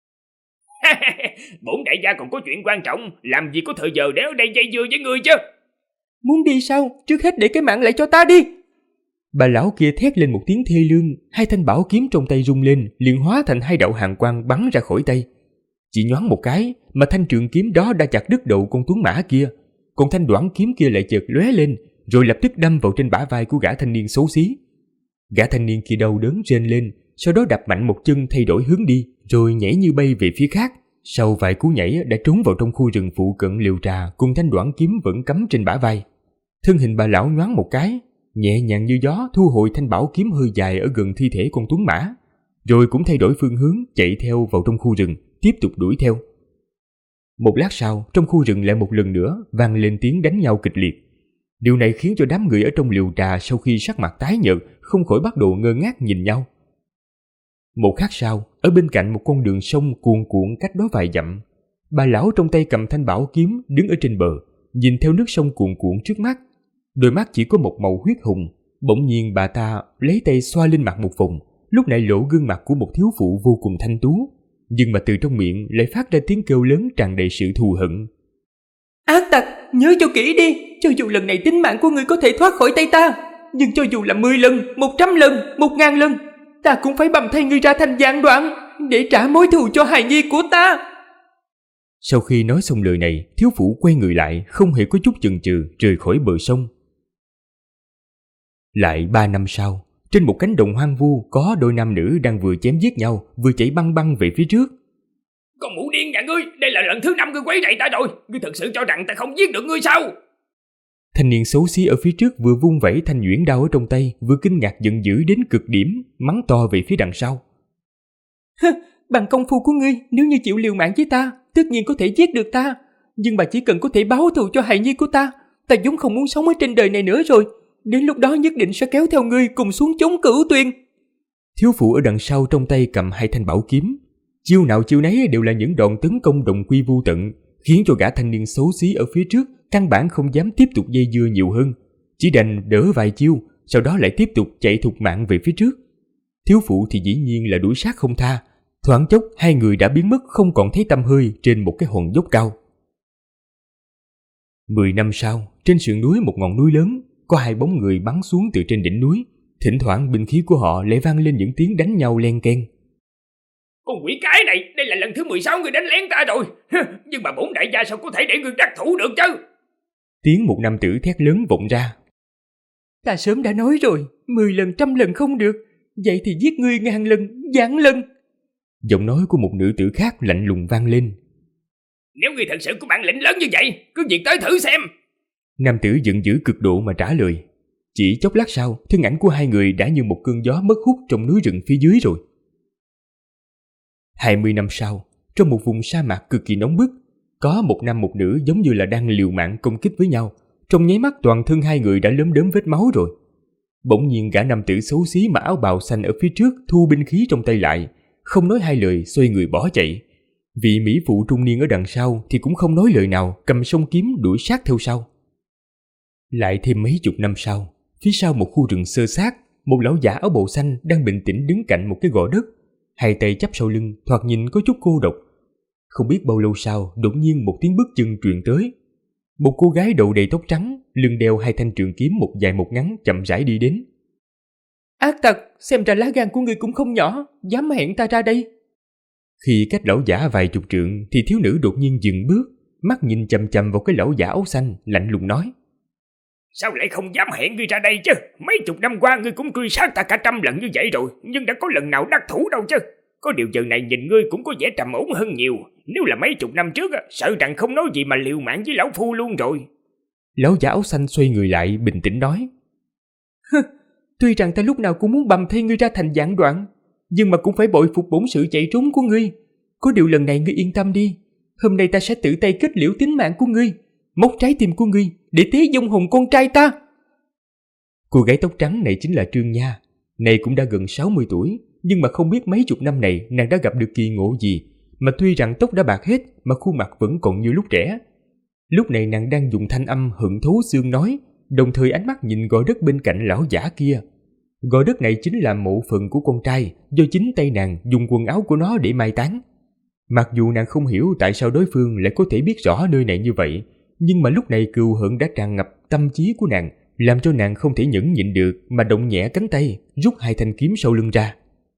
Bổn đại gia còn có chuyện quan trọng, làm gì có thời giờ để ở đây dây dưa với ngươi chứ. Muốn đi sao? Trước hết để cái mạng lại cho ta đi. Bà lão kia thét lên một tiếng thê lương, hai thanh bảo kiếm trong tay rung lên, liền hóa thành hai đạo hàn quang bắn ra khỏi tay. Chỉ nhoáng một cái mà thanh trường kiếm đó đã chặt đứt đầu con tuấn mã kia, còn thanh đoản kiếm kia lại chợt lóe lên, rồi lập tức đâm vào trên bả vai của gã thanh niên xấu xí. Gã thanh niên kia đau đớn rên lên, sau đó đạp mạnh một chân thay đổi hướng đi, rồi nhảy như bay về phía khác. Sau vài cú nhảy đã trốn vào trong khu rừng phụ cận liều trà, cùng thanh đoản kiếm vẫn cắm trên bả vai. Thân hình bà lão nhoáng một cái, nhẹ nhàng như gió thu hồi thanh bảo kiếm hơi dài ở gần thi thể con tuấn mã, rồi cũng thay đổi phương hướng chạy theo vào trong khu rừng, tiếp tục đuổi theo. Một lát sau, trong khu rừng lại một lần nữa vang lên tiếng đánh nhau kịch liệt. Điều này khiến cho đám người ở trong liều trà sau khi sắc mặt tái nhợt không khỏi bắt đầu ngơ ngác nhìn nhau. Một khắc sau, ở bên cạnh một con đường sông cuồn cuộn cách đó vài dặm, bà lão trong tay cầm thanh bảo kiếm đứng ở trên bờ, nhìn theo nước sông cuồn cuộn trước mắt, đôi mắt chỉ có một màu huyết hùng. Bỗng nhiên bà ta lấy tay xoa lên mặt một vòng, lúc này lộ gương mặt của một thiếu phụ vô cùng thanh tú, nhưng mà từ trong miệng lại phát ra tiếng kêu lớn tràn đầy sự thù hận. Ác tặc, nhớ cho kỹ đi, cho dù lần này tính mạng của ngươi có thể thoát khỏi tay ta, nhưng cho dù là 10 lần, 100 lần, 1000 lần, ta cũng phải bầm thay ngươi ra thành vạn đoạn để trả mối thù cho hài nhi của ta. Sau khi nói xong lời này, thiếu phụ quay người lại, không hề có chút chần chừ rời khỏi bờ sông. Lại 3 năm sau, trên một cánh đồng hoang vu có đôi nam nữ đang vừa chém giết nhau, vừa chạy băng băng về phía trước. Con mụ điên nhà ngươi, đây là lần thứ 5 ngươi quấy rầy ta rồi, ngươi thật sự cho rằng ta không giết được ngươi sao? Thanh niên xấu xí ở phía trước vừa vung vẩy thanh nhuyễn đao ở trong tay, vừa kinh ngạc giận dữ đến cực điểm, mắng to về phía đằng sau. Bằng công phu của ngươi, nếu như chịu liều mạng với ta, tất nhiên có thể giết được ta, nhưng mà chỉ cần có thể báo thù cho hài nhi của ta, ta vốn không muốn sống ở trên đời này nữa rồi. Đến lúc đó nhất định sẽ kéo theo ngươi cùng xuống chốn Cửu Tuyền. Thiếu phụ ở đằng sau trong tay cầm hai thanh bảo kiếm, chiêu nào chiêu nấy đều là những đòn tấn công đồng quy vô tận, khiến cho gã thanh niên xấu xí ở phía trước căn bản không dám tiếp tục dây dưa nhiều hơn, chỉ đành đỡ vài chiêu, sau đó lại tiếp tục chạy thục mạng về phía trước. Thiếu phụ thì dĩ nhiên là đuổi sát không tha, thoáng chốc hai người đã biến mất không còn thấy tăm hơi trên một cái hòn dốc cao. 10 năm sau, trên sườn núi một ngọn núi lớn, có hai bóng người bắn xuống từ trên đỉnh núi, thỉnh thoảng binh khí của họ lại vang lên những tiếng đánh nhau len keng. Con quỷ cái này, đây là lần thứ 16 người đánh lén ta rồi, nhưng mà bổn đại gia sao có thể để người đắc thủ được chứ? Tiếng một nam tử thét lớn vọng ra. Ta sớm đã nói rồi, 10 lần 100 lần không được, vậy thì giết ngươi 1000 lần, vạn lần. Giọng nói của một nữ tử khác lạnh lùng vang lên. Nếu ngươi thật sự có bản lĩnh lớn như vậy, cứ việc tới thử xem. Nam tử giận dữ cực độ mà trả lời. Chỉ chốc lát sau, thân ảnh của hai người đã như một cơn gió mất hút trong núi rừng phía dưới rồi. 20 năm sau, trong một vùng sa mạc cực kỳ nóng bức, có một nam một nữ giống như là đang liều mạng công kích với nhau. Trong nháy mắt toàn thân hai người đã lấm đốm vết máu rồi. Bỗng nhiên gã nam tử xấu xí mà áo bào xanh ở phía trước thu binh khí trong tay lại, không nói hai lời xoay người bỏ chạy. Vị mỹ phụ trung niên ở đằng sau thì cũng không nói lời nào, cầm song kiếm đuổi sát theo sau. Lại thêm mấy chục năm sau, phía sau một khu rừng xơ xác, một lão giả áo bào xanh đang bình tĩnh đứng cạnh một cái gò đất, hai tay chắp sau lưng, thoạt nhìn có chút cô độc. Không biết bao lâu sau, đột nhiên một tiếng bước chân truyền tới. Một cô gái đầu đầy tóc trắng, lưng đeo hai thanh trường kiếm một dài một ngắn chậm rãi đi đến. Ác tặc, xem ra lá gan của ngươi cũng không nhỏ, dám hẹn ta ra đây. Khi cách lão giả vài chục trượng thì thiếu nữ đột nhiên dừng bước, mắt nhìn chằm chằm vào cái lão giả áo xanh, lạnh lùng nói. Sao lại không dám hẹn ngươi ra đây chứ? Mấy chục năm qua ngươi cũng truy sát ta cả 100 lần như vậy rồi, nhưng đã có lần nào đắc thủ đâu chứ. Có điều giờ này nhìn ngươi cũng có vẻ trầm ổn hơn nhiều. Nếu là mấy chục năm trước, sợ rằng không nói gì mà liều mạng với lão phu luôn rồi. Lão giả áo xanh xoay người lại bình tĩnh nói. Tuy rằng ta lúc nào cũng muốn bầm thay ngươi ra thành vạn đoạn, nhưng mà cũng phải bội phục bổn sự chạy trốn của ngươi. Có điều lần này ngươi yên tâm đi, hôm nay ta sẽ tự tay kết liễu tính mạng của ngươi, móc trái tim của ngươi để tế vong hồn con trai ta. Cô gái tóc trắng này chính là Trương Nha. Này cũng đã gần 60 tuổi, nhưng mà không biết mấy chục năm này nàng đã gặp được kỳ ngộ gì, mà tuy rằng tóc đã bạc hết mà khuôn mặt vẫn còn như lúc trẻ. Lúc này nàng đang dùng thanh âm hận thấu xương nói, đồng thời ánh mắt nhìn gò đất bên cạnh lão giả kia. Gò đất này chính là mộ phần của con trai, do chính tay nàng dùng quần áo của nó để mai táng. Mặc dù nàng không hiểu tại sao đối phương lại có thể biết rõ nơi này như vậy, nhưng mà lúc này cừu hận đã tràn ngập tâm trí của nàng, làm cho nàng không thể nhẫn nhịn được mà động nhẹ cánh tay, rút hai thanh kiếm sau lưng ra.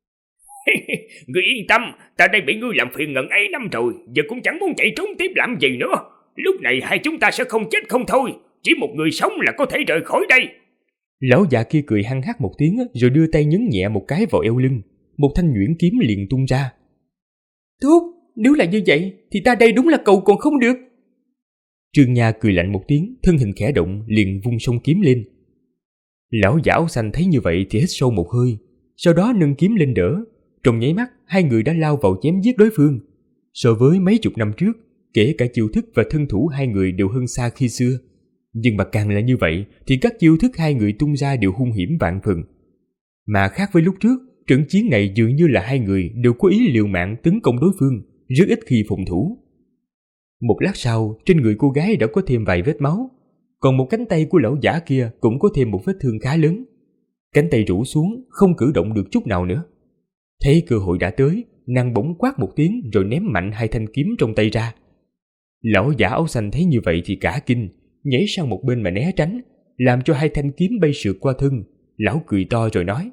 Ngươi yên tâm, ta đây bị ngươi làm phiền ngần ấy năm rồi, giờ cũng chẳng muốn chạy trốn tiếp làm gì nữa. Lúc này hai chúng ta sẽ không chết không thôi, chỉ một người sống là có thể rời khỏi đây. Lão già kia cười hăng hắc một tiếng rồi đưa tay nhấn nhẹ một cái vào eo lưng, một thanh nhuyễn kiếm liền tung ra. Tốt, nếu là như vậy thì ta đây đúng là cầu còn không được. Trương Nha cười lạnh một tiếng, thân hình khẽ động liền vung song kiếm lên. Lão giả áo xanh thấy như vậy thì hít sâu một hơi, sau đó nâng kiếm lên đỡ. Trong nháy mắt hai người đã lao vào chém giết đối phương. So với mấy chục năm trước, kể cả chiêu thức và thân thủ hai người đều hơn xa khi xưa. Nhưng mà càng là như vậy thì các chiêu thức hai người tung ra đều hung hiểm vạn phần. Mà khác với lúc trước, trận chiến này dường như là hai người đều có ý liều mạng tấn công đối phương, rất ít khi phòng thủ. Một lát sau, trên người cô gái đã có thêm vài vết máu, còn một cánh tay của lão giả kia cũng có thêm một vết thương khá lớn. Cánh tay rũ xuống, không cử động được chút nào nữa. Thấy cơ hội đã tới, nàng bỗng quát một tiếng rồi ném mạnh hai thanh kiếm trong tay ra. Lão giả áo xanh thấy như vậy thì cả kinh, nhảy sang một bên mà né tránh, làm cho hai thanh kiếm bay sượt qua thân. Lão cười to rồi nói.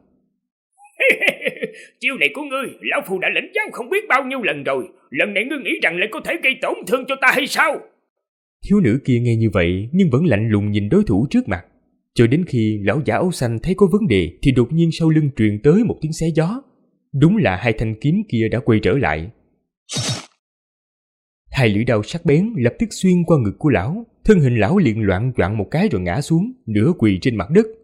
Chiêu này của ngươi, lão phu đã lĩnh giáo không biết bao nhiêu lần rồi. Lần này ngươi nghĩ rằng lại có thể gây tổn thương cho ta hay sao? Thiếu nữ kia nghe như vậy nhưng vẫn lạnh lùng nhìn đối thủ trước mặt. Cho đến khi lão giả áo xanh thấy có vấn đề thì đột nhiên sau lưng truyền tới một tiếng xé gió. Đúng là hai thanh kiếm kia đã quay trở lại. Hai lưỡi đao sắc bén lập tức xuyên qua ngực của lão, thân hình lão liền loạng choạng một cái rồi ngã xuống, nửa quỳ trên mặt đất.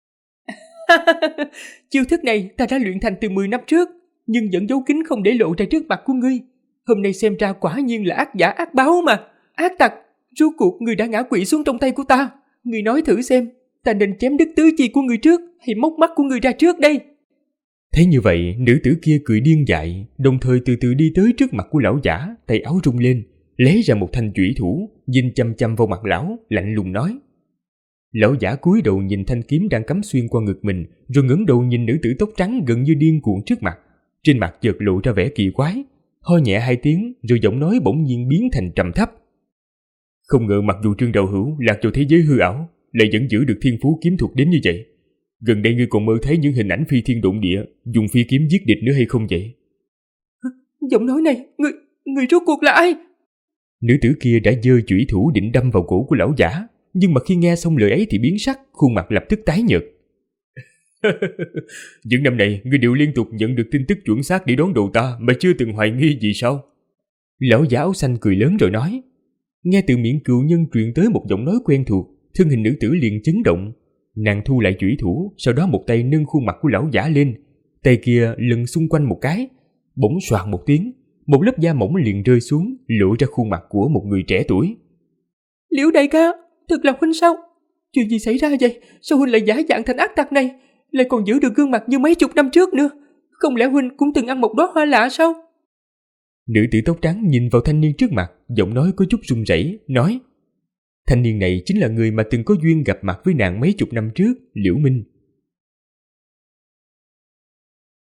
Chiêu thức này ta đã luyện thành từ 10 năm trước, nhưng vẫn giấu kín không để lộ ra trước mặt của ngươi. Hôm nay xem ra quả nhiên là ác giả ác báo mà. Ác tặc, rốt cuộc ngươi đã ngã quỵ xuống trong tay của ta. Ngươi nói thử xem, ta nên chém đứt tứ chi của ngươi trước hay móc mắt của ngươi ra trước đây? Thấy như vậy, nữ tử kia cười điên dại, đồng thời từ từ đi tới trước mặt của lão giả, tay áo rung lên, lấy ra một thanh chủy thủ, nhìn chăm chăm vào mặt lão, lạnh lùng nói. Lão giả cúi đầu nhìn thanh kiếm đang cắm xuyên qua ngực mình, rồi ngẩng đầu nhìn nữ tử tóc trắng gần như điên cuồng trước mặt. Trên mặt chợt lộ ra vẻ kỳ quái, ho nhẹ hai tiếng, rồi giọng nói bỗng nhiên biến thành trầm thấp. Không ngờ mặc dù Trương đạo hữu lạc vào thế giới hư ảo, lại vẫn giữ được thiên phú kiếm thuật đến như vậy. Gần đây ngươi còn mơ thấy những hình ảnh phi thiên động địa, dùng phi kiếm giết địch nữa hay không vậy? Giọng nói này, người rốt cuộc là ai? Nữ tử kia đã giơ chủy thủ định đâm vào cổ của lão giả, nhưng mà khi nghe xong lời ấy thì biến sắc, khuôn mặt lập tức tái nhợt. Những năm này, ngươi đều liên tục nhận được tin tức chuẩn xác để đón đầu ta mà chưa từng hoài nghi gì sao? Lão giả áo xanh cười lớn rồi nói. Nghe từ miệng cựu nhân truyền tới một giọng nói quen thuộc, thân hình nữ tử liền chấn động. Nàng thu lại chủy thủ, sau đó một tay nâng khuôn mặt của lão giả lên, tay kia lần xung quanh một cái, bỗng soạt một tiếng, một lớp da mỏng liền rơi xuống, lộ ra khuôn mặt của một người trẻ tuổi. Liễu đại ca, thật là huynh sao? Chuyện gì xảy ra vậy? Sao huynh lại giả dạng thành ác tặc này, lại còn giữ được gương mặt như mấy chục năm trước nữa? Không lẽ huynh cũng từng ăn một đóa hoa lạ sao? Nữ tử tóc trắng nhìn vào thanh niên trước mặt, giọng nói có chút run rẩy, nói: thanh niên này chính là người mà từng có duyên gặp mặt với nàng mấy chục năm trước, Liễu Minh.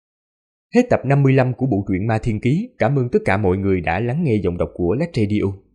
Hết tập 55 của bộ truyện Ma Thiên Ký. Cảm ơn tất cả mọi người đã lắng nghe giọng đọc của Lách Radio.